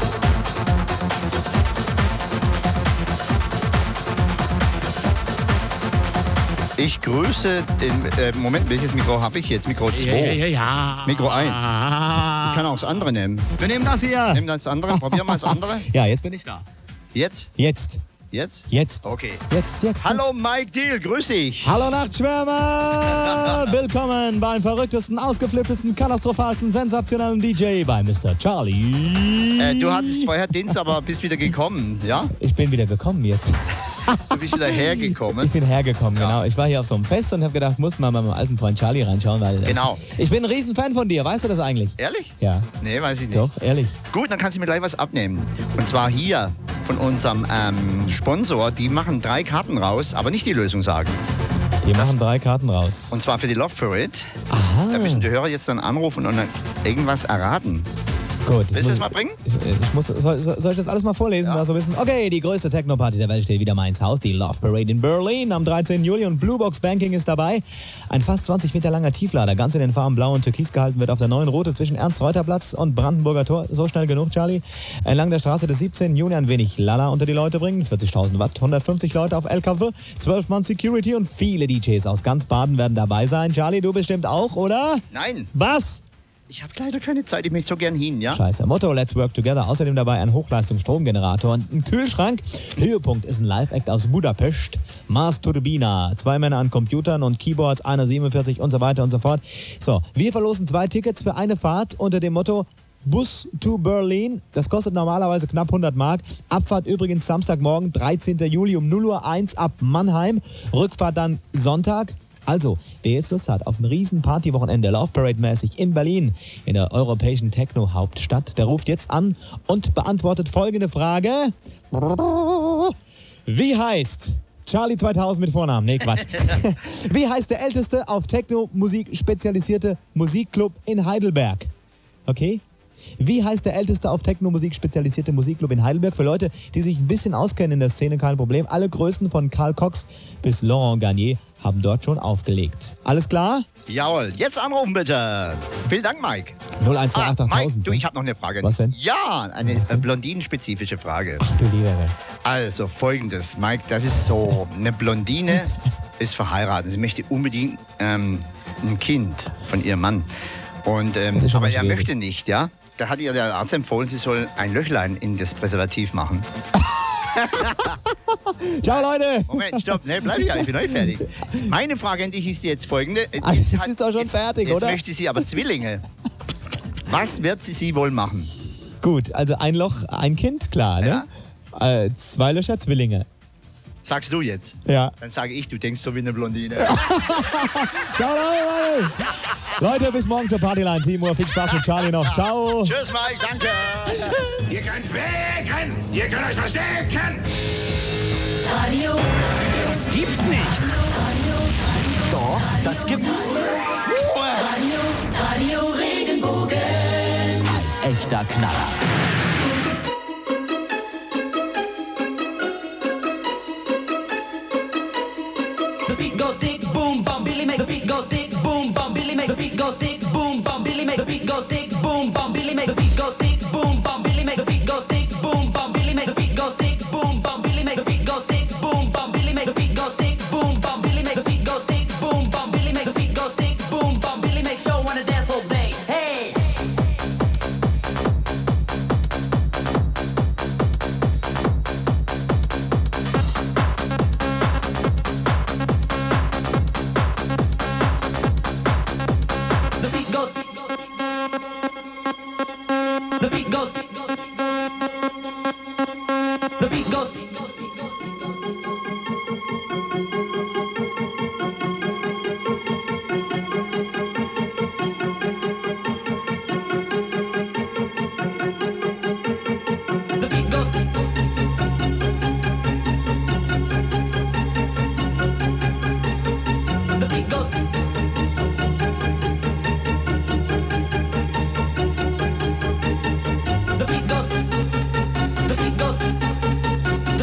Ich grüße den, Moment, welches Mikro habe ich jetzt? Mikro 2. Ja. Mikro 1. Ich kann auch das andere nehmen. Wir nehmen das hier. Nimm das andere, probier mal das andere. Ja, jetzt bin ich da. Jetzt? Jetzt. Jetzt? Jetzt. Okay. Jetzt. Hallo Mike Deal, grüß dich. Hallo Nachtschwärmer! Willkommen beim verrücktesten, ausgeflipptesten, katastrophalsten, sensationellen DJ bei Mr. Charlie. Du hattest vorher Dienst, aber bist wieder gekommen, ja? Ich bin wieder gekommen jetzt. Du bist wieder hergekommen. Ich bin hergekommen, Ja. genau. Ich war hier auf so einem Fest und habe gedacht, muss mal meinem alten Freund Charlie reinschauen, weil Genau. ich bin ein Riesenfan von dir. Weißt du das eigentlich? Ehrlich? Ja. Nee, weiß ich nicht. Doch, ehrlich. Gut, dann kannst du mir gleich was abnehmen. Und zwar hier von unserem Sponsor. Die machen 3 Karten raus, aber nicht die Lösung sagen. Die machen 3 Karten raus. Und zwar für die Love Parade. Aha. Da müssen die Hörer jetzt dann anrufen und dann irgendwas erraten. Gut. Willst du das mal bringen? Soll ich das alles mal vorlesen, was wir wissen? Okay, die größte Techno-Party der Welt steht wieder mal ins Haus. Die Love Parade in Berlin am 13. Juli und Blue Box Banking ist dabei. Ein fast 20 Meter langer Tieflader, ganz in den Farben Blau und Türkis gehalten, wird auf der neuen Route zwischen Ernst-Reuter-Platz und Brandenburger Tor. So schnell genug, Charlie. Entlang der Straße des 17. Juni ein wenig Lala unter die Leute bringen. 40.000 Watt, 150 Leute auf LKW, 12 Mann Security und viele DJs aus ganz Baden werden dabei sein. Charlie, du bestimmt auch, oder? Nein. Was? Ich habe leider keine Zeit, ich möchte so gern hin, ja? Scheiße. Motto, let's work together. Außerdem dabei ein Hochleistungsstromgenerator und ein Kühlschrank. Höhepunkt ist ein Live-Act aus Budapest. Mars Turbina. 2 Männer an Computern und Keyboards, einer 47 und so weiter und so fort. So, wir verlosen 2 Tickets für eine Fahrt unter dem Motto Bus to Berlin. Das kostet normalerweise knapp 100 Mark. Abfahrt übrigens Samstagmorgen, 13. Juli um 0:01 Uhr ab Mannheim. Rückfahrt dann Sonntag. Also, wer jetzt Lust hat auf ein riesen Partywochenende, Love Parade-mäßig in Berlin, in der europäischen Techno-Hauptstadt, der ruft jetzt an und beantwortet folgende Frage. Wie heißt Charlie 2000 mit Vornamen? Nee, Quatsch. Wie heißt der älteste auf Techno-Musik spezialisierte Musikclub in Heidelberg? Okay? Wie heißt der älteste auf Techno-Musik spezialisierte Musikclub in Heidelberg? Für Leute, die sich ein bisschen auskennen in der Szene, kein Problem. Alle Größen von Karl Cox bis Laurent Garnier haben dort schon aufgelegt. Alles klar? Jawohl, jetzt anrufen bitte. Vielen Dank, Mike. 01288 Mike, du, ich habe noch eine Frage. Was denn? Ja, eine blondinenspezifische Frage. Ach du lieber Herr. Also folgendes, Mike, das ist so, eine Blondine ist verheiratet. Sie möchte unbedingt ein Kind von ihrem Mann. Und, aber er möchte nicht, ja? Da hat ihr der Arzt empfohlen, sie soll ein Löchlein in das Präservativ machen. Ciao, Leute. Moment, stopp. Ne, bleib ja, ich bin noch nicht fertig. Meine Frage an dich ist jetzt folgende. Das ist doch schon fertig, jetzt oder? Jetzt möchte sie aber Zwillinge. Was wird sie wohl machen? Gut, also ein Loch, ein Kind, klar, ne? Ja. 2 Löcher, Zwillinge. Sagst du jetzt? Ja. Dann sage ich, du denkst so wie eine Blondine. Ciao, Leute. Leute, bis morgen zur Partyline, 7 Uhr. Viel Spaß mit Charlie noch. Ciao. Tschüss, Mike, danke. Ihr könnt fliegen, ihr könnt euch verstecken. Radio. Das gibt's nicht. Doch, das gibt's. Radio Regenbogen. Echter Knaller. The beat goes stick, boom, bum, Billy make the beat go stick, boom, bum, Billy make the beat go stick, boom, bum, Billy make the beat go stick, boom, bum, Billy make the beat go stick, boom, bum, Billy make the beat go stick, boom, bum, Billy make the beat go stick, boom, bum, Billy make the beat go stick, boom, bum, Billy make the beat go stick, boom, bum, Billy make the beat go stick, boom, bum, Billy make the beat go stick, boom, bum, Billy make show wanna dance all day. Hey. The beat goes. The beat goes. The beat goes. The beat goes. The beat goes. The beat goes. The beat goes. The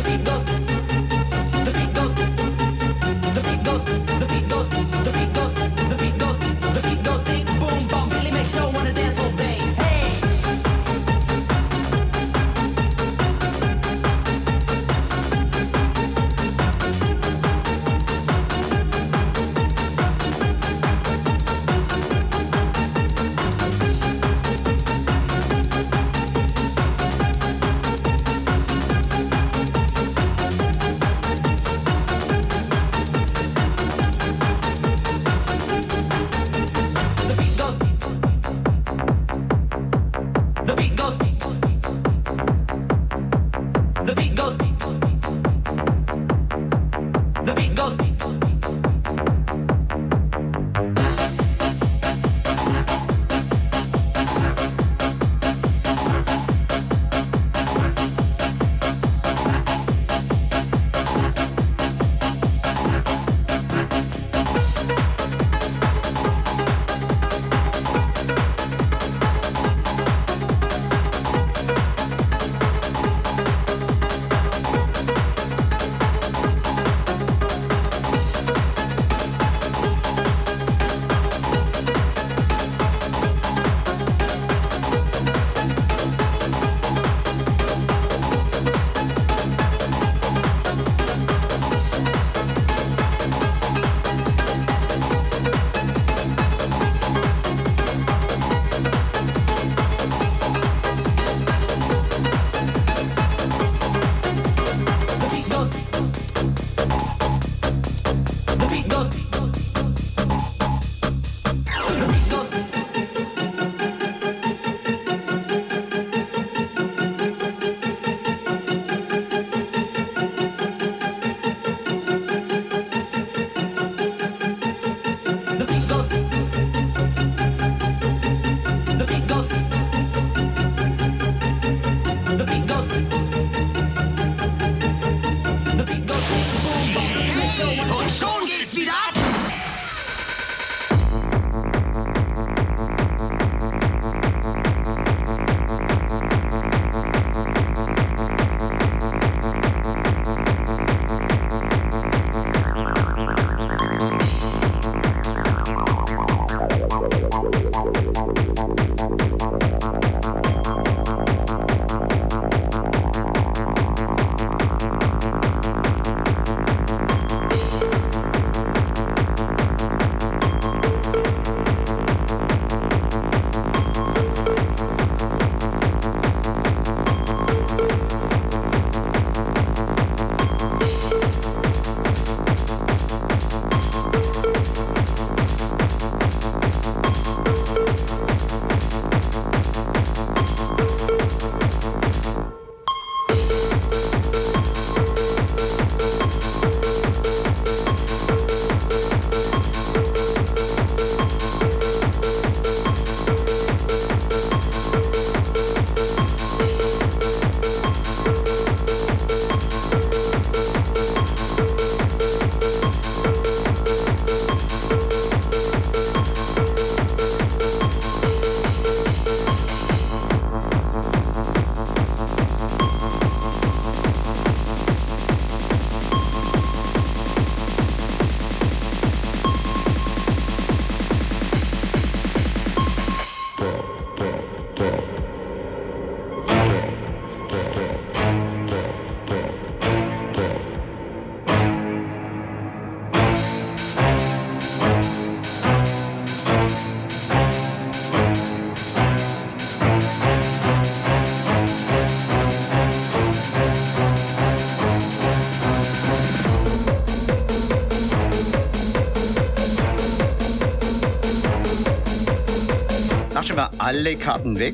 alle Karten weg.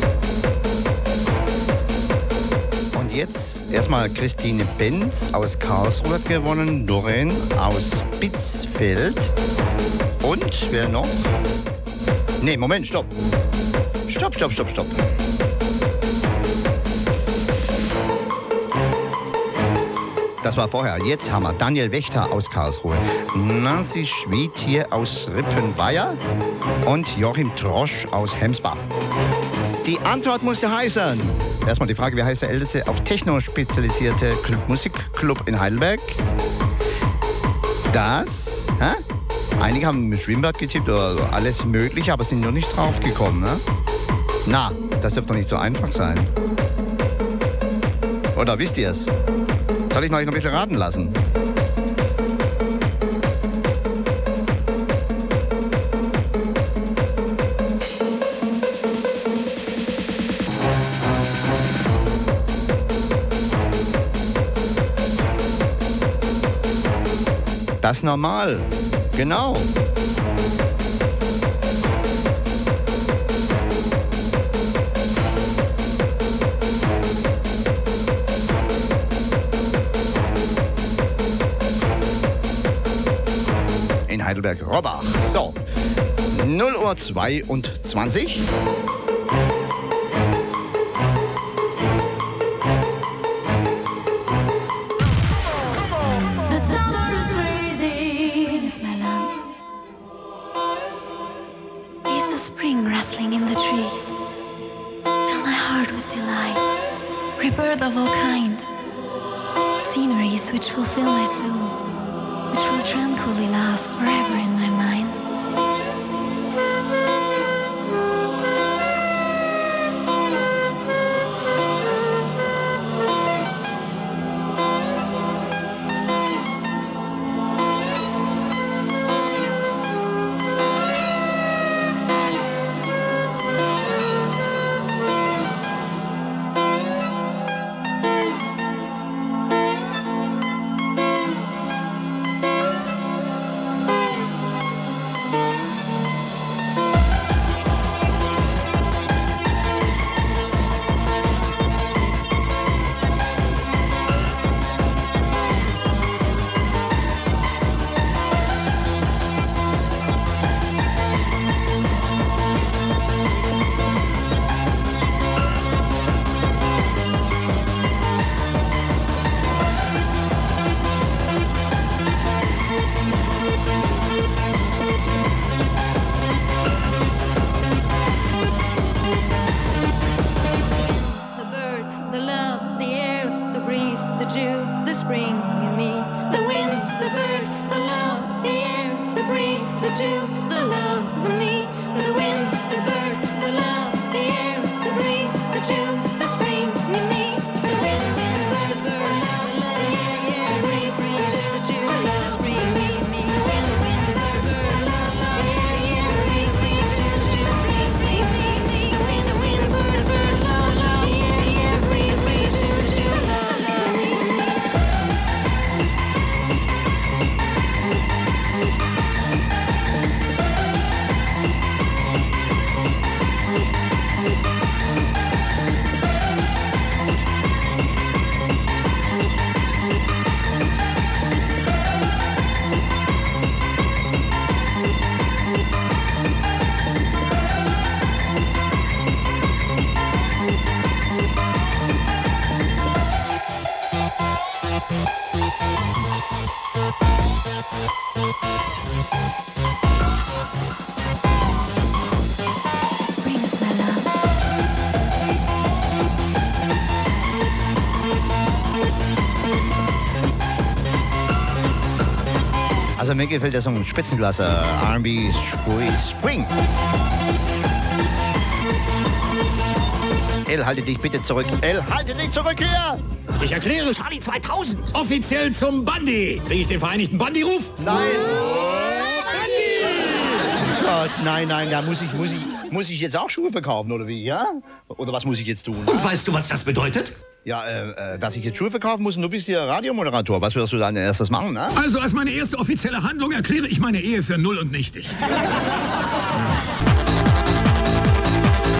Und jetzt erstmal Christine Benz aus Karlsruhe hat gewonnen, Doreen aus Spitzfeld. Und wer noch? Nee, Moment, stopp. Stopp. Das war vorher. Jetzt haben wir Daniel Wächter aus Karlsruhe, Nancy Schmid hier aus Rippenweier und Joachim Trosch aus Hemsbach. Die Antwort musste heißen. Erstmal die Frage, wie heißt der älteste auf Techno spezialisierte Musikclub in Heidelberg? Das, einige haben mit Schwimmbad getippt oder alles Mögliche, aber sind noch nicht draufgekommen, ne? Na, das dürfte doch nicht so einfach sein. Oder wisst ihr es? Soll ich euch noch ein bisschen raten lassen? Das normal. Genau. In Heidelberg-Robbach. So. 0:22 Uhr. The summer is crazy. Spring is my love. Is the spring rustling in the trees? Fill my heart with delight. Rebirth of all kind. Sceneries which fulfill my soul, which will tranquilly last forever in my mind. The birds, the love, the air, the breeze, the dew, the spring in me. The wind, the birds, the love, the air, the breeze, the dew, the love in me. The wind, the birds, the love, the air, the breeze, the dew, the spring in me. The wind, the birds, the love, the air, the breeze, the dew, the love, the spring in me. The wind, the birds, the love, the air, the breeze, the dew, the spring in me. The wind, the birds, the love, the air, the breeze, the dew, the love, in me. Also mir gefällt der Song Spitzenklasse, R&B Spring. El, halte dich bitte zurück. El, halte dich zurück hier! Ich erkläre Charlie 2000 offiziell zum Bandy. Kriege ich den vereinigten Bandy-Ruf? Nein! Gott, nein, da muss ich jetzt auch Schuhe verkaufen, oder wie, ja? Oder was muss ich jetzt tun? Und weißt du, was das bedeutet? Ja, dass ich jetzt Schuhe verkaufen muss und du bist hier Radiomoderator. Was wirst du dann erstes machen, ne? Also als meine erste offizielle Handlung erkläre ich meine Ehe für null und nichtig.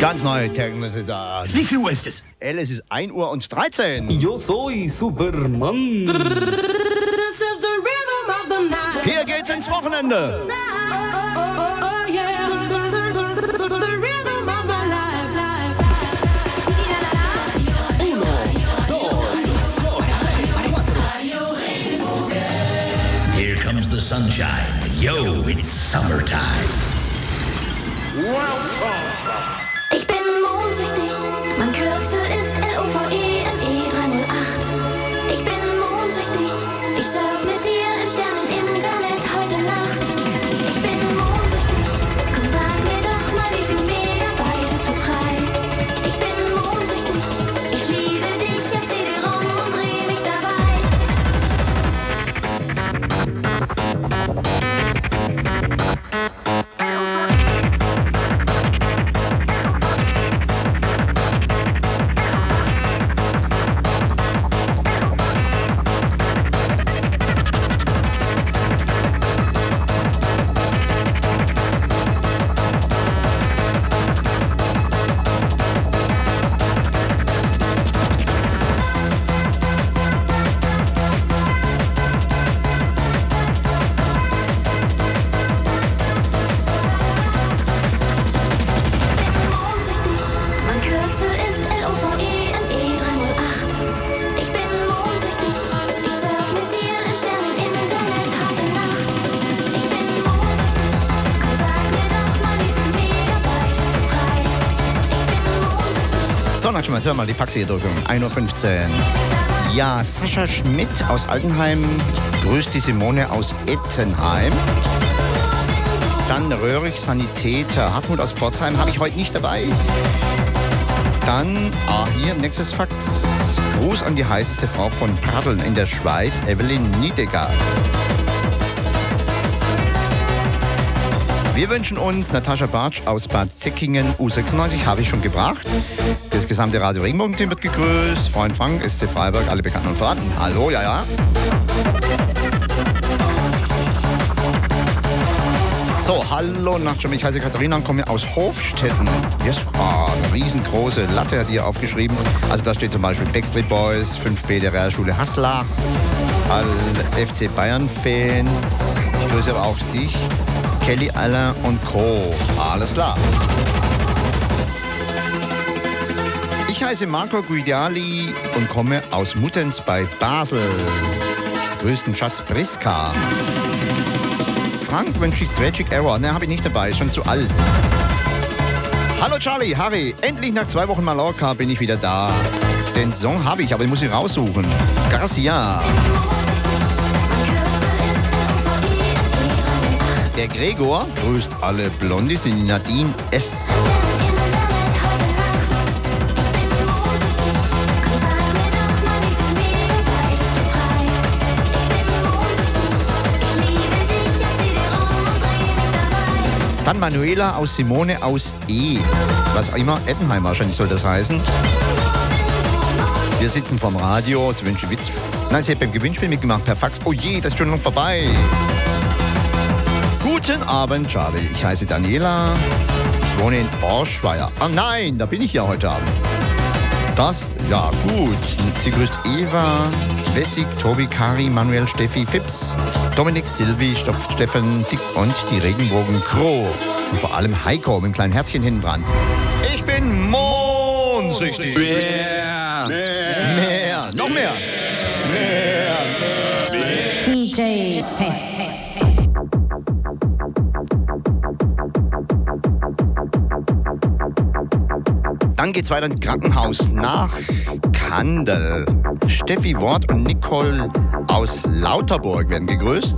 Ganz neue Technik da. Wie viel Uhr ist es? Es ist 1 Uhr und 13. Yo soy Superman. This is the rhythm of the night. Hier geht's ins Wochenende. Oh, yeah. The rhythm of my life. Here comes the sunshine. Yo, it's summertime. Ich bin mondsüchtig, mein Kürzel ist LOVE-ME308. Ich bin mondsüchtig, ich surf mit dir im Sterneninternet heute Nacht. Ich bin mondsüchtig, komm sag mir doch mal, wie viel Megabyte hast du frei? Ich bin mondsüchtig, ich liebe dich auf CD-ROM und dreh mich dabei. Mein Kürzel ist LOVE-ME308. Ich bin mondsüchtig, ich surf mit dir im Sterneninternet heute Nacht. Ich bin mondsüchtig, komm sag mir doch mal, wie viel Megabyte hast du frei? Ich bin mondsüchtig. So, Nachschmerz, hör mal die Faxe hier durch. 1.15 Uhr. Ja, Sascha Schmidt aus Altenheim grüßt die Simone aus Ettenheim. Dann Röhrig Sanitäter Hartmut aus Pforzheim habe ich heute nicht dabei. Dann, hier, nächstes Fax. Gruß an die heißeste Frau von Praddeln in der Schweiz, Evelyn Niedecker. Wir wünschen uns Natascha Bartsch aus Bad Säckingen, U96, habe ich schon gebracht. Das gesamte Radio Regenbogen-Team wird gegrüßt. Freund Frank, SC Freiburg, alle Bekannten und Verwandten. Hallo, ja. So, hallo Nachtschirm, ich heiße Katharina und komme aus Hofstetten. Yes, eine riesengroße Latte hat ihr aufgeschrieben. Also da steht zum Beispiel Backstreet Boys, 5B der Realschule Haslach, alle FC Bayern-Fans. Ich grüße aber auch dich, Kelly, Alain und Co. Alles klar. Ich heiße Marco Guidali und komme aus Muttenz bei Basel. Grüßen Schatz Priska. Frank wünsche ich Tragic Error. Ne, habe ich nicht dabei, ist schon zu alt. Hallo Charlie, Harry. Endlich nach 2 Wochen Mallorca bin ich wieder da. Den Song habe ich, aber den muss ich raussuchen. Garcia. Der Gregor grüßt alle Blondies, die Nadine S. Dann Manuela aus Simone aus E. Was auch immer, Ettenheim wahrscheinlich soll das heißen. Wir sitzen vorm Radio, sie wünschen Witz. Nein, sie hat beim Gewinnspiel mitgemacht per Fax. Oh je, das ist schon noch vorbei. Guten Abend, Charlie. Ich heiße Daniela. Ich wohne in Orschweier. Ah nein, da bin ich ja heute Abend. Das, ja gut. Sie grüßt Eva, Wessig, Tobi, Kari, Manuel, Steffi, Fips, Dominik, Silvi, Steffen, Dick und die Regenbogen-Crew. Und vor allem Heiko mit einem kleinen Herzchen hinten dran. Ich bin mondsüchtig. Mehr. Noch mehr. DJ Test. Dann geht's weiter ins Krankenhaus nach Kandel. Steffi Wort und Nicole aus Lauterburg werden gegrüßt.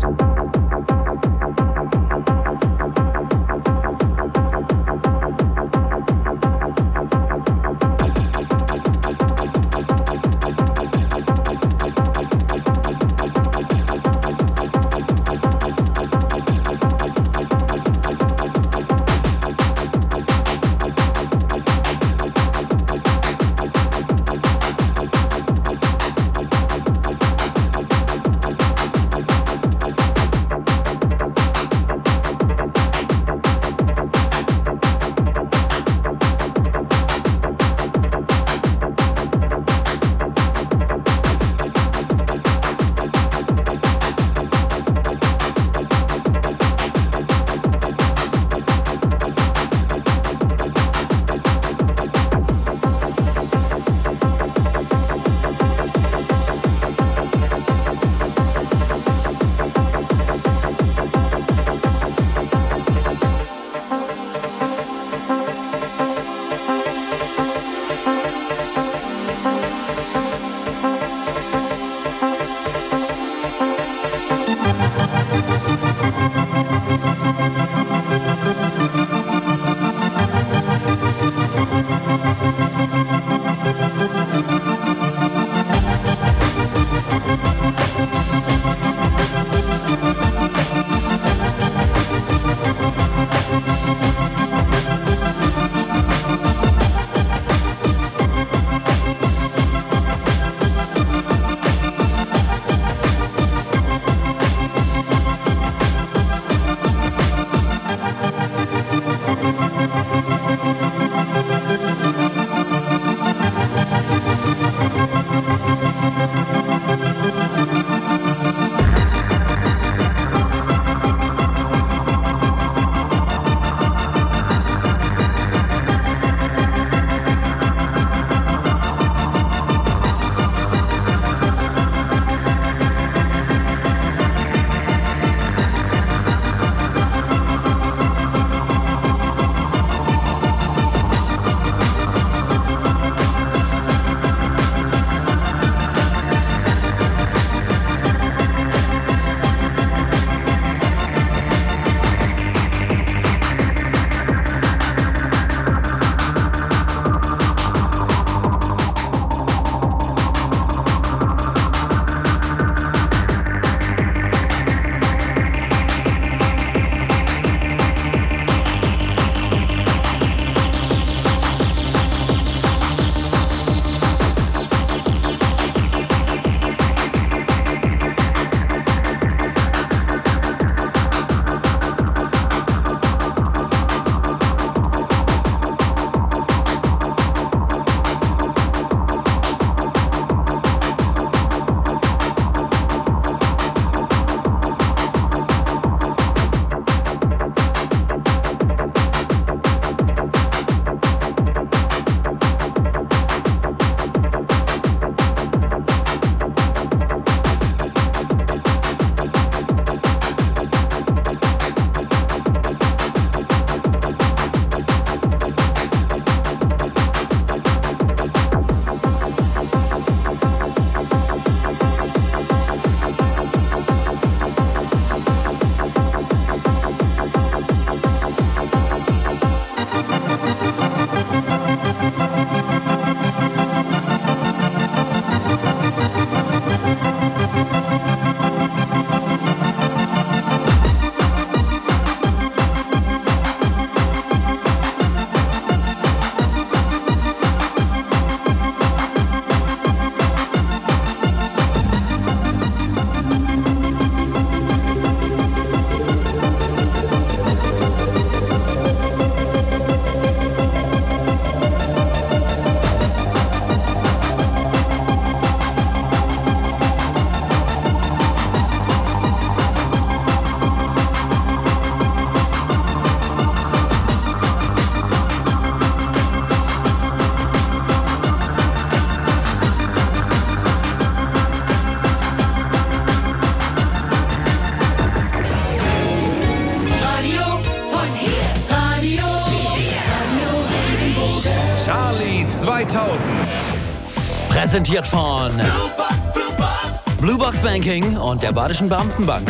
2000. Präsentiert von Blue Box Banking und der Badischen Beamtenbank.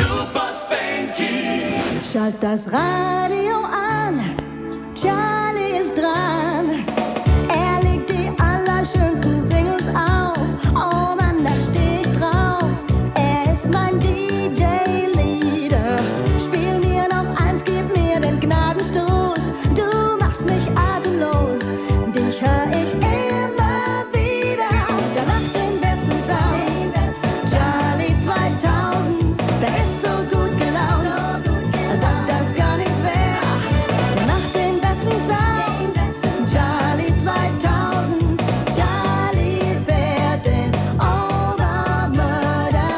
Schalt das Radio an, Charlie ist dran. Er legt die allerschönsten Singles auf. Oh Mann, da steh ich drauf. Er ist mein DJ-Leader. Spiel mir noch eins, gib mir den Gnadenstoß. Du machst mich atemlos, dich hör ich immer wieder. Der macht den besten Sound, Charlie 2000. Der ist so gut gelaunt, als ob das gar nichts wär. Der macht den besten Sound, Charlie 2000. Charlie fährt den Obermörder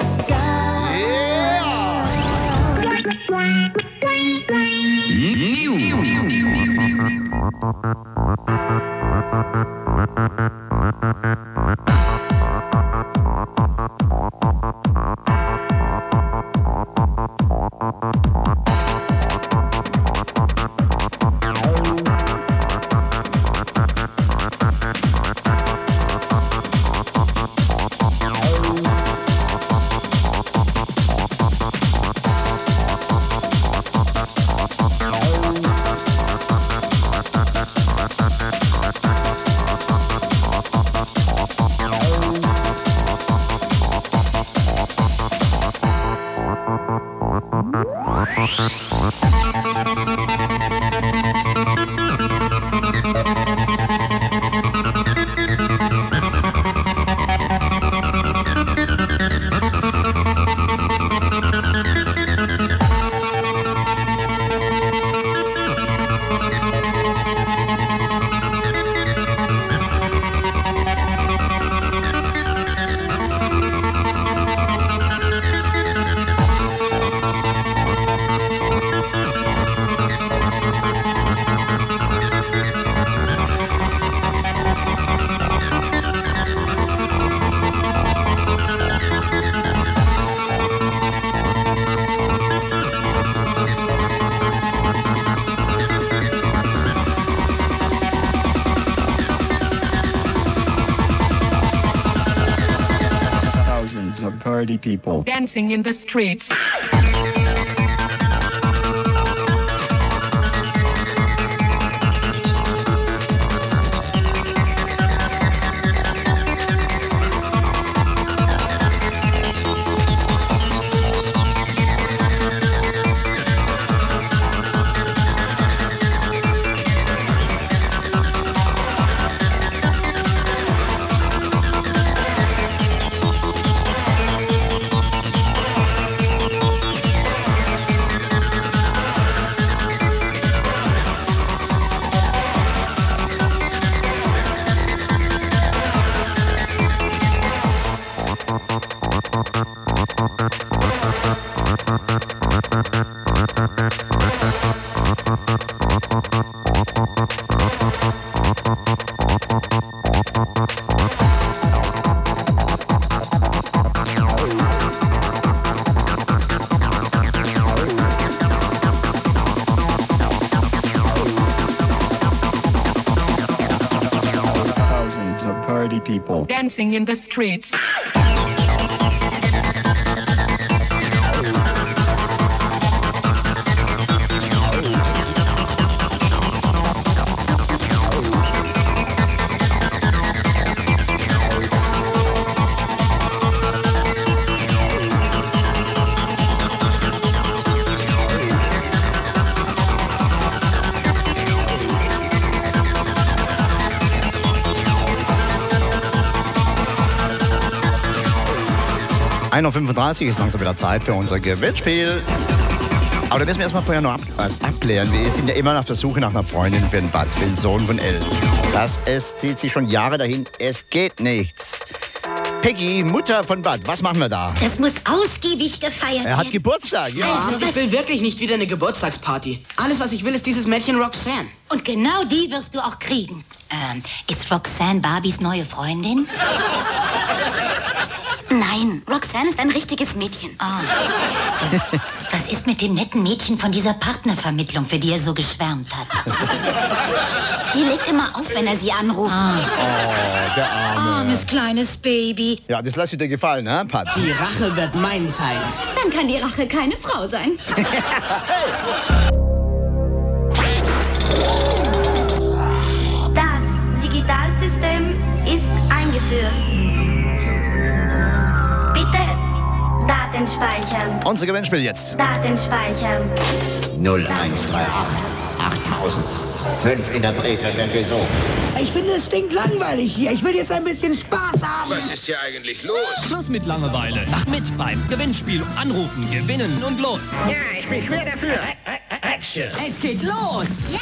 Thousands of party people dancing in the streets. Thousands of party people Dancing in the streets. Uhr ist langsam wieder Zeit für unser Gewinnspiel. Aber da müssen wir erstmal vorher noch was abklären. Wir sind ja immer auf der Suche nach einer Freundin für den Bad, für den Sohn von El. Es zieht sich schon Jahre dahin. Es geht nichts. Peggy, Mutter von Bud, was machen wir da? Das muss ausgiebig gefeiert werden. Er hat Geburtstag, ja. Also, Ich will wirklich nicht wieder eine Geburtstagsparty. Alles, was ich will, ist dieses Mädchen Roxanne. Und genau die wirst du auch kriegen. Ist Roxanne Barbies neue Freundin? Nein, Roxanne ist ein richtiges Mädchen. Ah. Was ist mit dem netten Mädchen von dieser Partnervermittlung, für die er so geschwärmt hat? Die legt immer auf, wenn er sie anruft. Oh, der Arme. Armes kleines Baby. Ja, das lass ich dir gefallen, ne, Pat? Die Rache wird mein sein. Dann kann die Rache keine Frau sein. Das Digitalsystem ist eingeführt. Bitte Daten speichern. Unser Gewinnspiel jetzt. Daten speichern. 0138 8000. 5 Interpreter werden gesucht. Ich finde, es stinkt langweilig hier. Ich will jetzt ein bisschen Spaß haben. Was ist hier eigentlich los? Schluss mit Langeweile. Mach mit beim Gewinnspiel. Anrufen, gewinnen und los. Ja, ich bin schwer dafür. Action. Es geht los. Ja!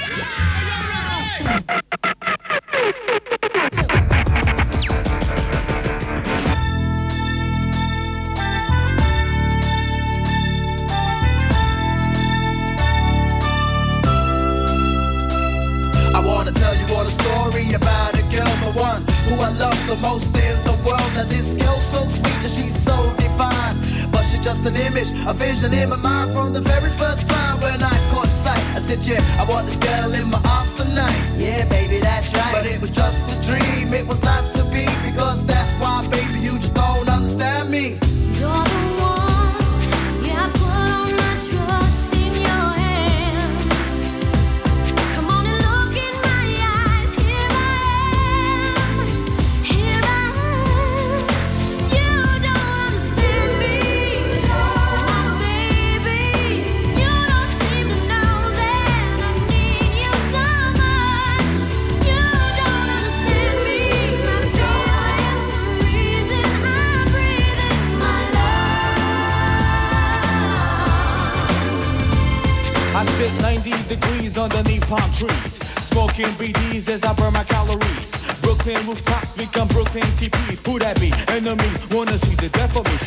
I wanna tell you all a story about a girl, the one who I love the most in the world. Now this girl's so sweet and she's so divine, but she's just an image, a vision in my mind from the very first time when I caught sight. I said, yeah, I want this girl in my arms tonight. Yeah, baby, that's right. But it was just a dream, it was not to be, because that's why, baby, you just don't understand me. You're the one, yeah, I put all my trust in your hands. Come on and look in my eyes, here I am, here I am. You don't understand me, oh baby. You don't seem to know that I need you so much. You don't understand me, my joy is the reason I breathe in my I sit 90 degrees underneath palm trees, smoking BDs as I burn my calories. Brooklyn rooftops become Brooklyn TPs. Who that be? Enemy, wanna see the death of me.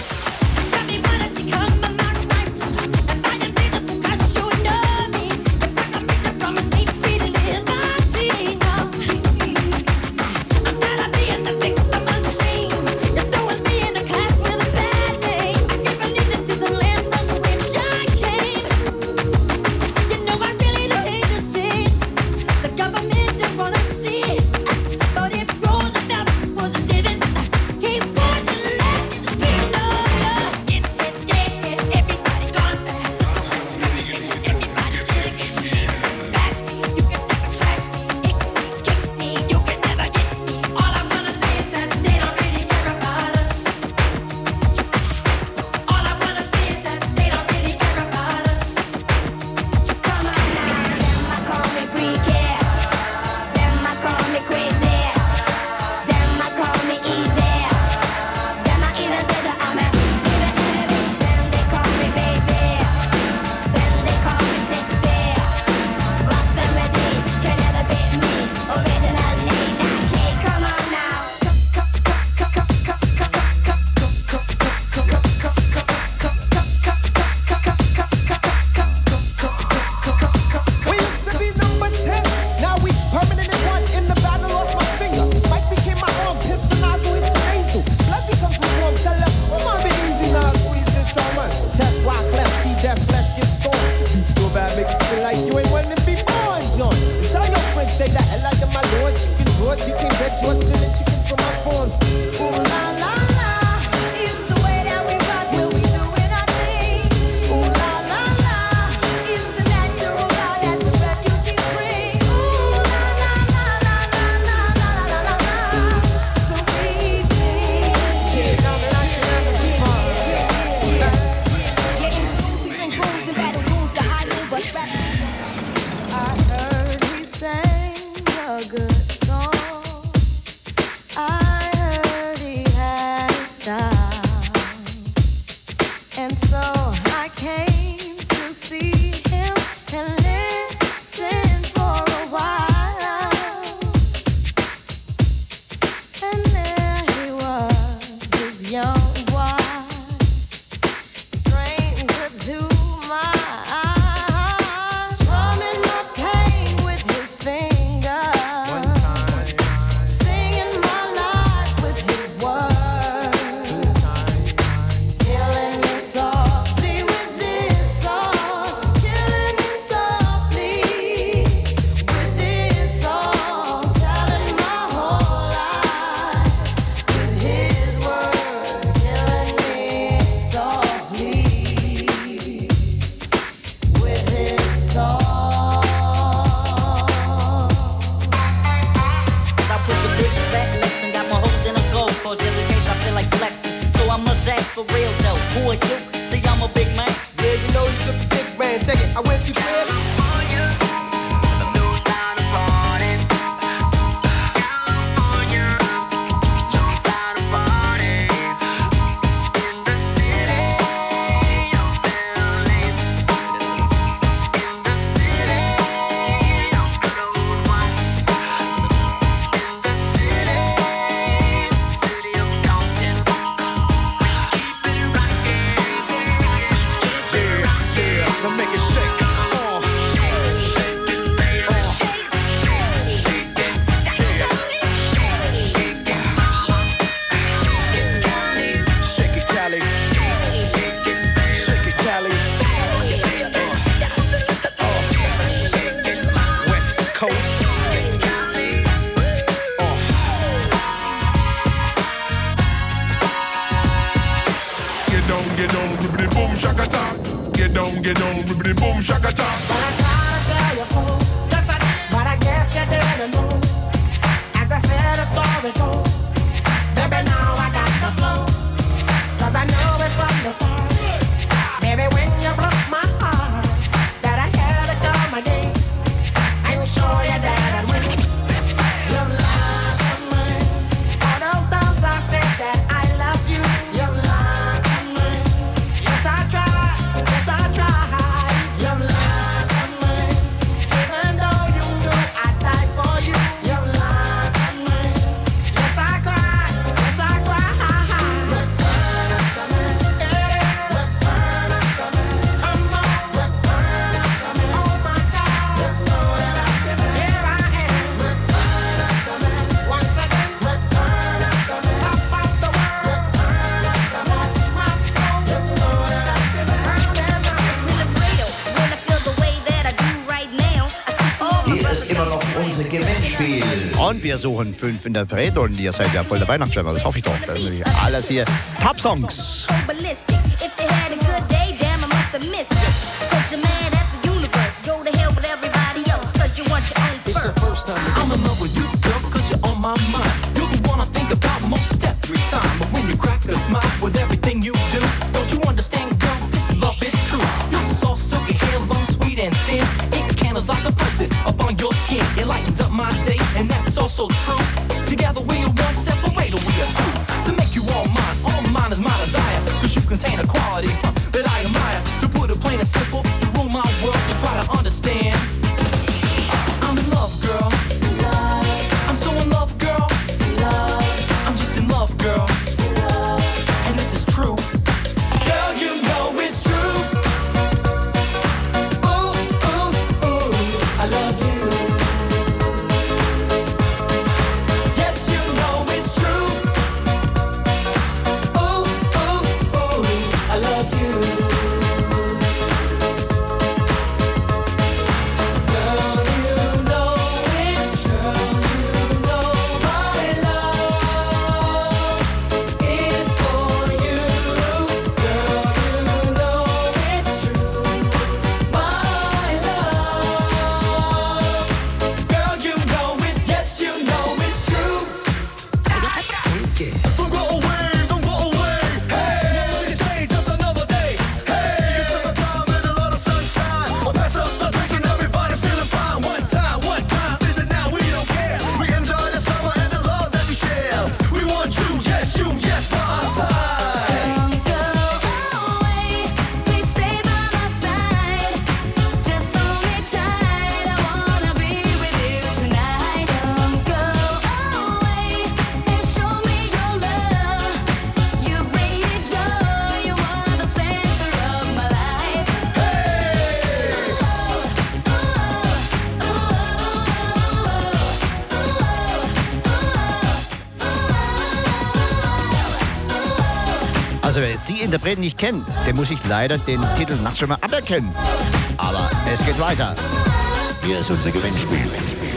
ribbity boom shakata. Get down, ribbity boom shakata. But I gotta tell you so. Yes, I did. But I guess you didn't know. As I said, the story goes. Baby, now I got the flow. 'Cause I know it from the start. Baby, when you broke my heart, that I had to come again. I'm sure you did it when you lied to me. All those times I said that I love you, you lied to me. Yes, I tried. Yes, I tried. You lied to me. Even though you knew I'd die for you, you lied to me. Yes, I cried. Yes, I cried. Return it to me. Return it to me. Come on, return it to me. Oh my God, you know that I've been here. I am. Return it to me. Once again, return it to me. Top of the world, return it to me. Watch my flow. You know that I've been round and round. It's really real when I feel the way that I do right now. I see all my Hier ist immer noch unser Gewinnspiel. Und wir suchen 5 Interpreten und ihr seid ja voll der Weihnachtsschwimmer, das hoffe ich doch. Das sind nämlich alles hier Top-Songs. ballistic. If they had a good day, damn, I must have missed it. Put your man at the universe. Go to hell with everybody else, 'cause you want your own It's the first. first time I'm in love with you, girl, because you're on my mind. You're the one I think about most every time. But when you crack a smile with everything you do, don't you understand, girl, this love is true. Your soft, silky hair, long, sweet and thin. It candles like a person up on your skin. It lightens up my day, and that's also true. Together we are one, separated we are two. To make you all mine is my desire. 'Cause you contain a quality that I admire. To put it plain and simple, you rule my world, so try to understand. I'm in love, girl. I'm so in love, girl. I'm just in love, girl. And this is true. Girl, you know it's true. Ooh, ooh, ooh, I love you. Yes, you know it's true. Ooh, ooh, ooh, I love you. Girl, you know it's true. You know my love is for you. Girl, you know it's true. My love. Girl, you know it. Yes, you know it's true. Don't go away, don't go away. Hey, what you say? Just another day. Hey, it's summertime and a lot of sunshine. Oh, pass us the drinks and everybody feeling fine. One time, is it now? We don't care. We enjoy the summer and the love that we share. We want you, yes, by our side. Don't go away, please stay by my side. Just hold me tight, I wanna be with you tonight. Don't go away and show me your love. You bring me joy, you are the center of my life. Also wer die Interpreten nicht kennt, der muss ich leider den Titel Nachtschwimmer aberkennen. Aber es geht weiter. Hier ist unser Gewinnspiel.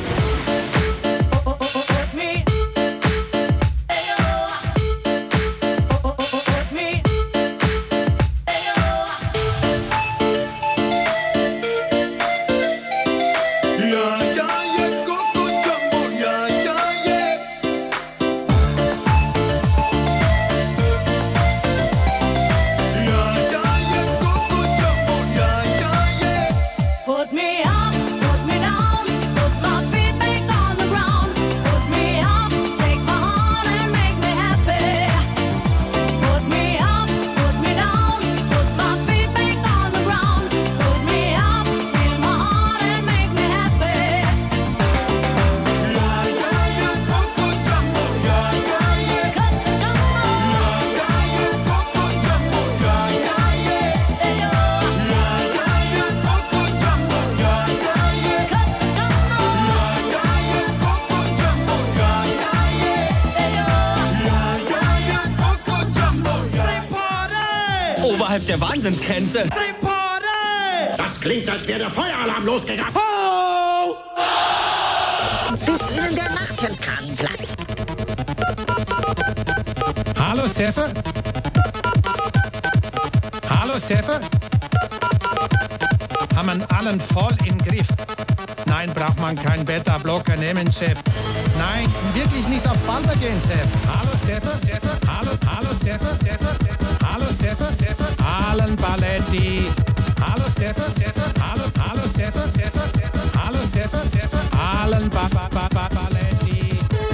Put me up, put me down, put my feet back on the ground. Put me up, take my heart and make me happy. Put me up, put me down, put my feet back on the ground. Put me up, fill my heart and make me happy. Oberhalb der Wahnsinnsgrenze. Das klingt, als wäre der Feueralarm losgegangen. Bis Ihnen der Nachthemdkragen platzt. Hallo, Seffe? Hallo, Seffe? Haben wir allen voll im Griff. Nein, braucht man keinen Beta-Blocker nehmen, Chef. Nein, wirklich nicht auf Palmer gehen, Chef. Hallo, Seffe, Seffe. Hallo, Seffe, Seffe. Hallo, Seffe, Seffe. Allen Paletti. Hallo, Seffe, Seffe. Hallo, Seffe, Seffe. Hallo, Seffe, Seffe. Allen Paletti.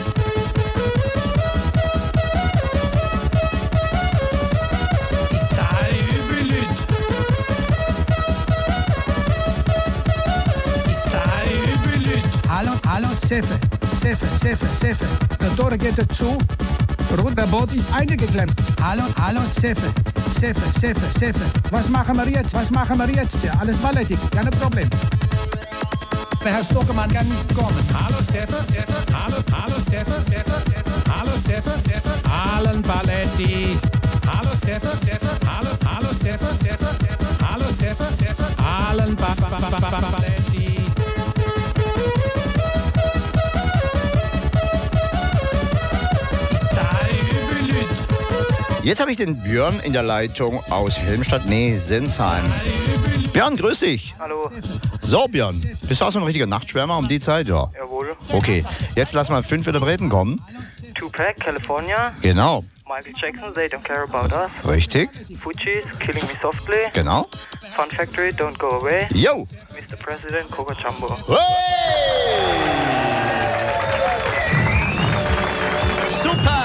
Hallo Seffe, Seffe. Der Tore geht dazu. Der Boot ist eingeklemmt. Hallo Seffe. Was machen wir jetzt? Ja, alles ballettig, kein Problem. Der Herr Stockermann kann nicht kommen. Hallo Seffe. Hallo Seffe. Hallo Seffe. Allen Balletti. Hallo Seffe. Hallo Seffe. Hallo Seffe. Allen Balletti. Jetzt habe ich den Björn in der Leitung aus Helmstadt, Sensheim. Björn, grüß dich. Hallo. So, Björn, bist du auch so ein richtiger Nachtschwärmer um die Zeit? Ja. Jawohl. Okay, jetzt lass mal 5 Interpreten kommen. Tupac, California. Genau. Michael Jackson, They Don't Care About Us. Richtig. Fugees, Killing Me Softly. Genau. Fun Factory, Don't Go Away. Yo. Mr. President, Coco Jumbo. Super.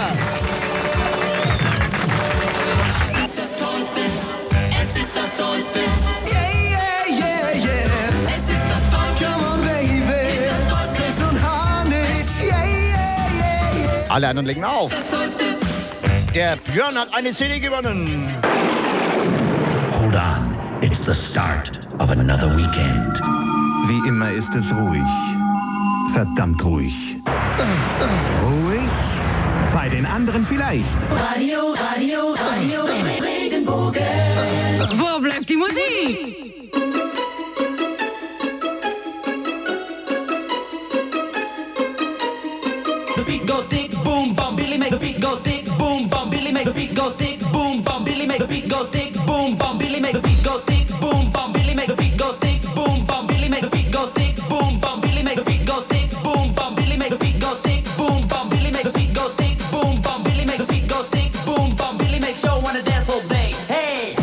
Alle anderen legen auf. Der Björn hat eine CD gewonnen. Hold on, it's the start of another weekend. Wie immer ist es ruhig. Verdammt ruhig. Ruhig? Bei den anderen vielleicht. Radio, Regenbogen. Wo bleibt die Musik? The beat goes stick, boom, bum, Billy make the beat go stick, boom, bum, Billy make the beat go stick, boom, bum, Billy make the beat go stick, boom, bum, Billy make the beat go stick, boom, bum, Billy make the beat go stick, boom, bum, Billy make the beat go stick, boom, bum, Billy make the beat go stick, boom, bum, Billy make the beat go stick, boom, bum, Billy make the beat go stick, boom, bum, Billy make the beat go stick, boom, bum, Billy make show wanna dance all day. Hey.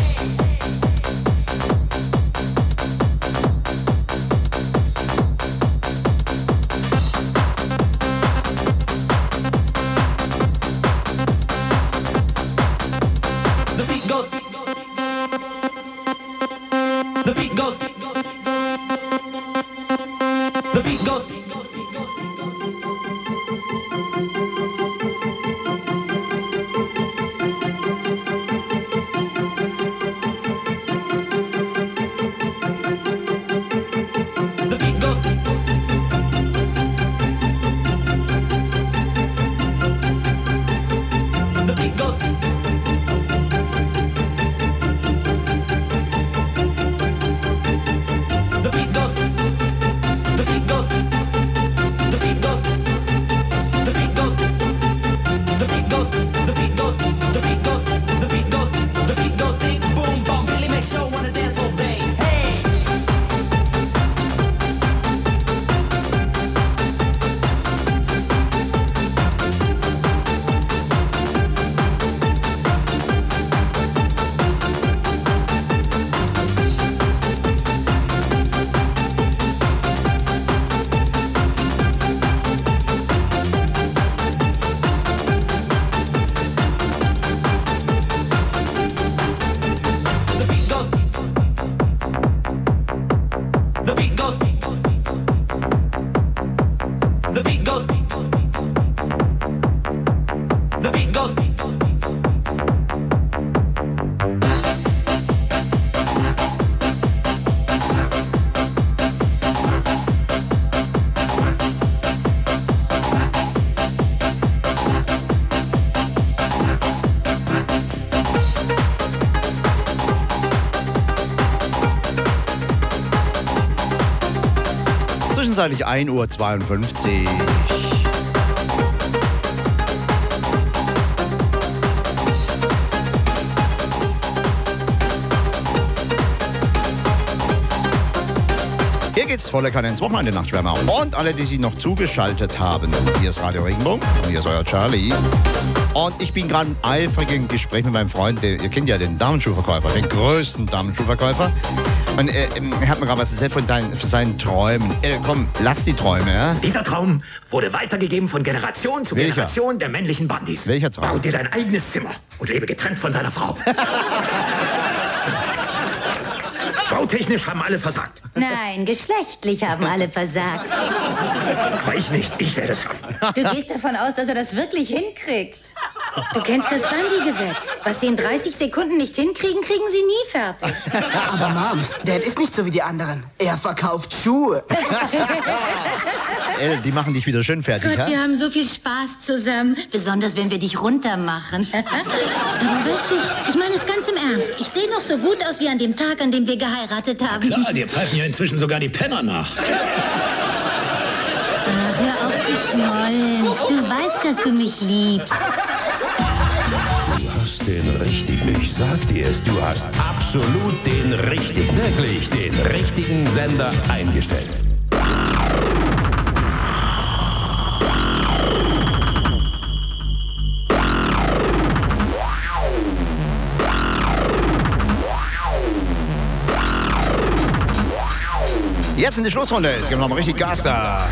Zwischenzeitlich 1:52 Uhr. Hier geht's volle Kanne ins Wochenende, Nachtschwärmer. Und alle, die sich noch zugeschaltet haben. Hier ist Radio Regenbogen und hier ist euer Charlie. Und ich bin gerade im eifrigen Gespräch mit meinem Freund, ihr kennt ja den Damenschuhverkäufer, den größten Damenschuhverkäufer. Und er hat mir gerade was erzählt von seinen Träumen. Komm, lass die Träume, ja? Dieser Traum wurde weitergegeben von Generation zu Welcher? Generation der männlichen Bandis. Welcher Traum? Bau dir dein eigenes Zimmer und lebe getrennt von deiner Frau. Bautechnisch haben alle versagt. Nein, geschlechtlich haben alle versagt. Aber ich nicht. Ich werde es schaffen. Du gehst davon aus, dass er das wirklich hinkriegt. Du kennst das Bandi-Gesetz. Was sie in 30 Sekunden nicht hinkriegen, kriegen sie nie fertig. Aber Mom, Dad ist nicht so wie die anderen. Er verkauft Schuhe. Die machen dich wieder schön fertig, Gott, ha? wir haben so viel Spaß zusammen. Besonders, wenn wir dich runtermachen. Aber weißt du, ich meine es ganz im Ernst. Ich sehe noch so gut aus wie an dem Tag, an dem wir geheiratet haben. Klar, dir pfeifen ja inzwischen sogar die Penner nach. Ach, hör auf zu schmollen. Du weißt, dass du mich liebst. Du hast den richtigen, ich sag dir es, du hast absolut den richtigen, wirklich den richtigen Sender eingestellt. Jetzt in die Schlussrunde. Jetzt geben wir noch mal richtig Gas da.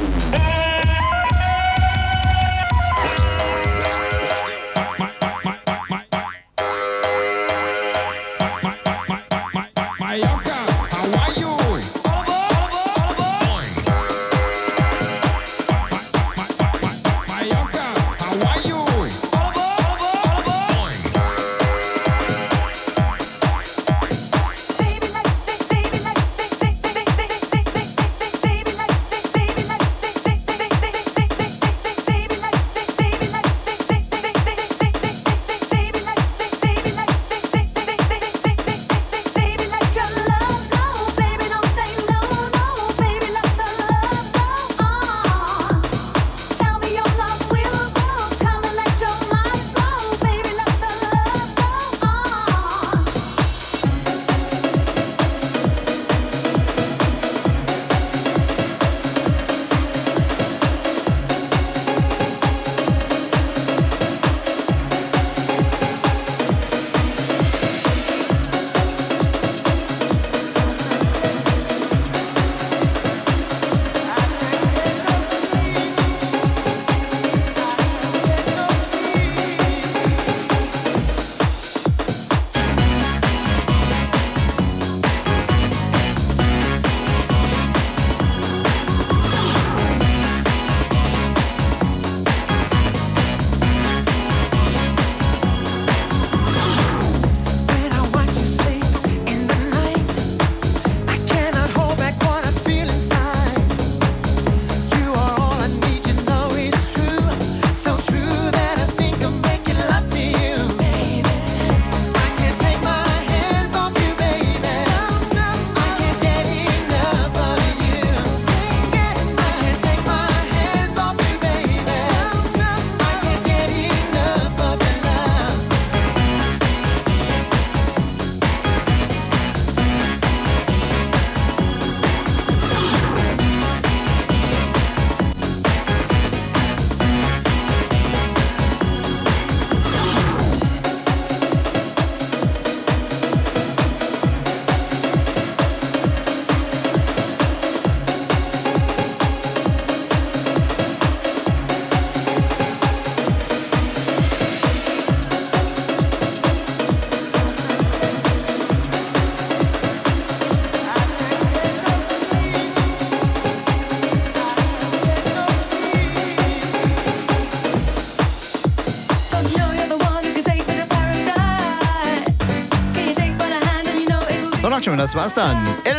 Das war's dann.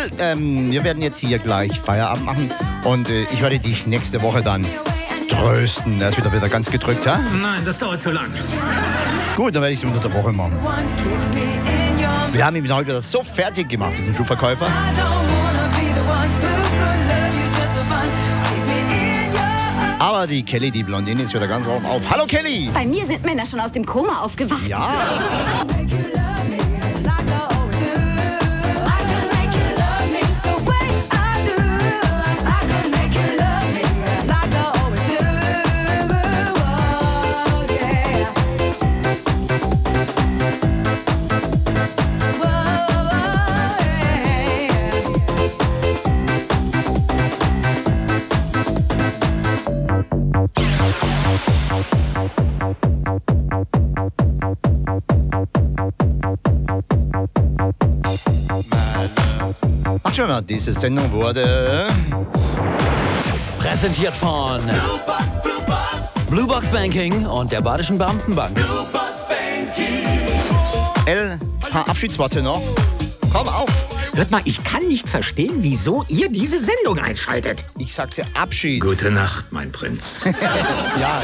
Wir werden jetzt hier gleich Feierabend machen und ich werde dich nächste Woche dann trösten. Er ist wieder ganz gedrückt, ha? Nein, das dauert zu lang. Gut, dann werde ich es unter der Woche machen. Wir haben ihn heute wieder so fertig gemacht, diesen Schuhverkäufer. Aber die Kelly, die Blondine, ist wieder ganz auf. Hallo Kelly! Bei mir sind Männer schon aus dem Koma aufgewacht. Ja. Ach schon mal, diese Sendung wurde präsentiert von Blue Box Banking und der Badischen Beamtenbank. Paar Abschiedsworte noch. Komm auf! Hört mal, ich kann nicht verstehen, wieso ihr diese Sendung einschaltet. Ich sagte Abschied. Gute Nacht, mein Prinz. Ja.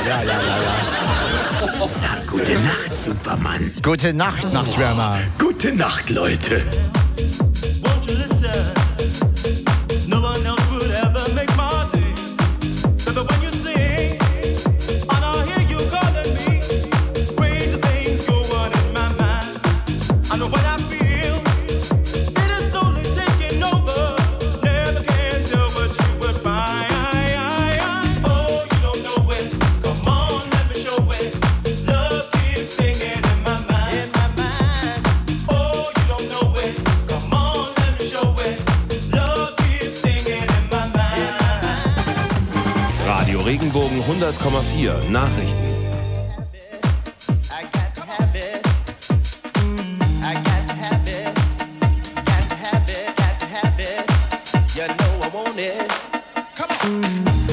Sag gute Nacht, Superman. Gute Nacht, Nachtschwärmer. Gute Nacht, Leute. Won't you listen? No one else would ever make my day. But when you sing, and I hear you calling me, crazy things go on in my mind. I know what I feel, it is slowly taking over. Never can tell what you would find. Oh, you don't know it. Come on, let me show it. Love keeps singing in my mind. Oh, you don't know it. Come on, let me show it. Love keeps singing in my mind. Radio Regenbogen 100,4 Nachrichten. I got to have it. I got to have it. Got to have it. Got to have it. You know I want it. Come on.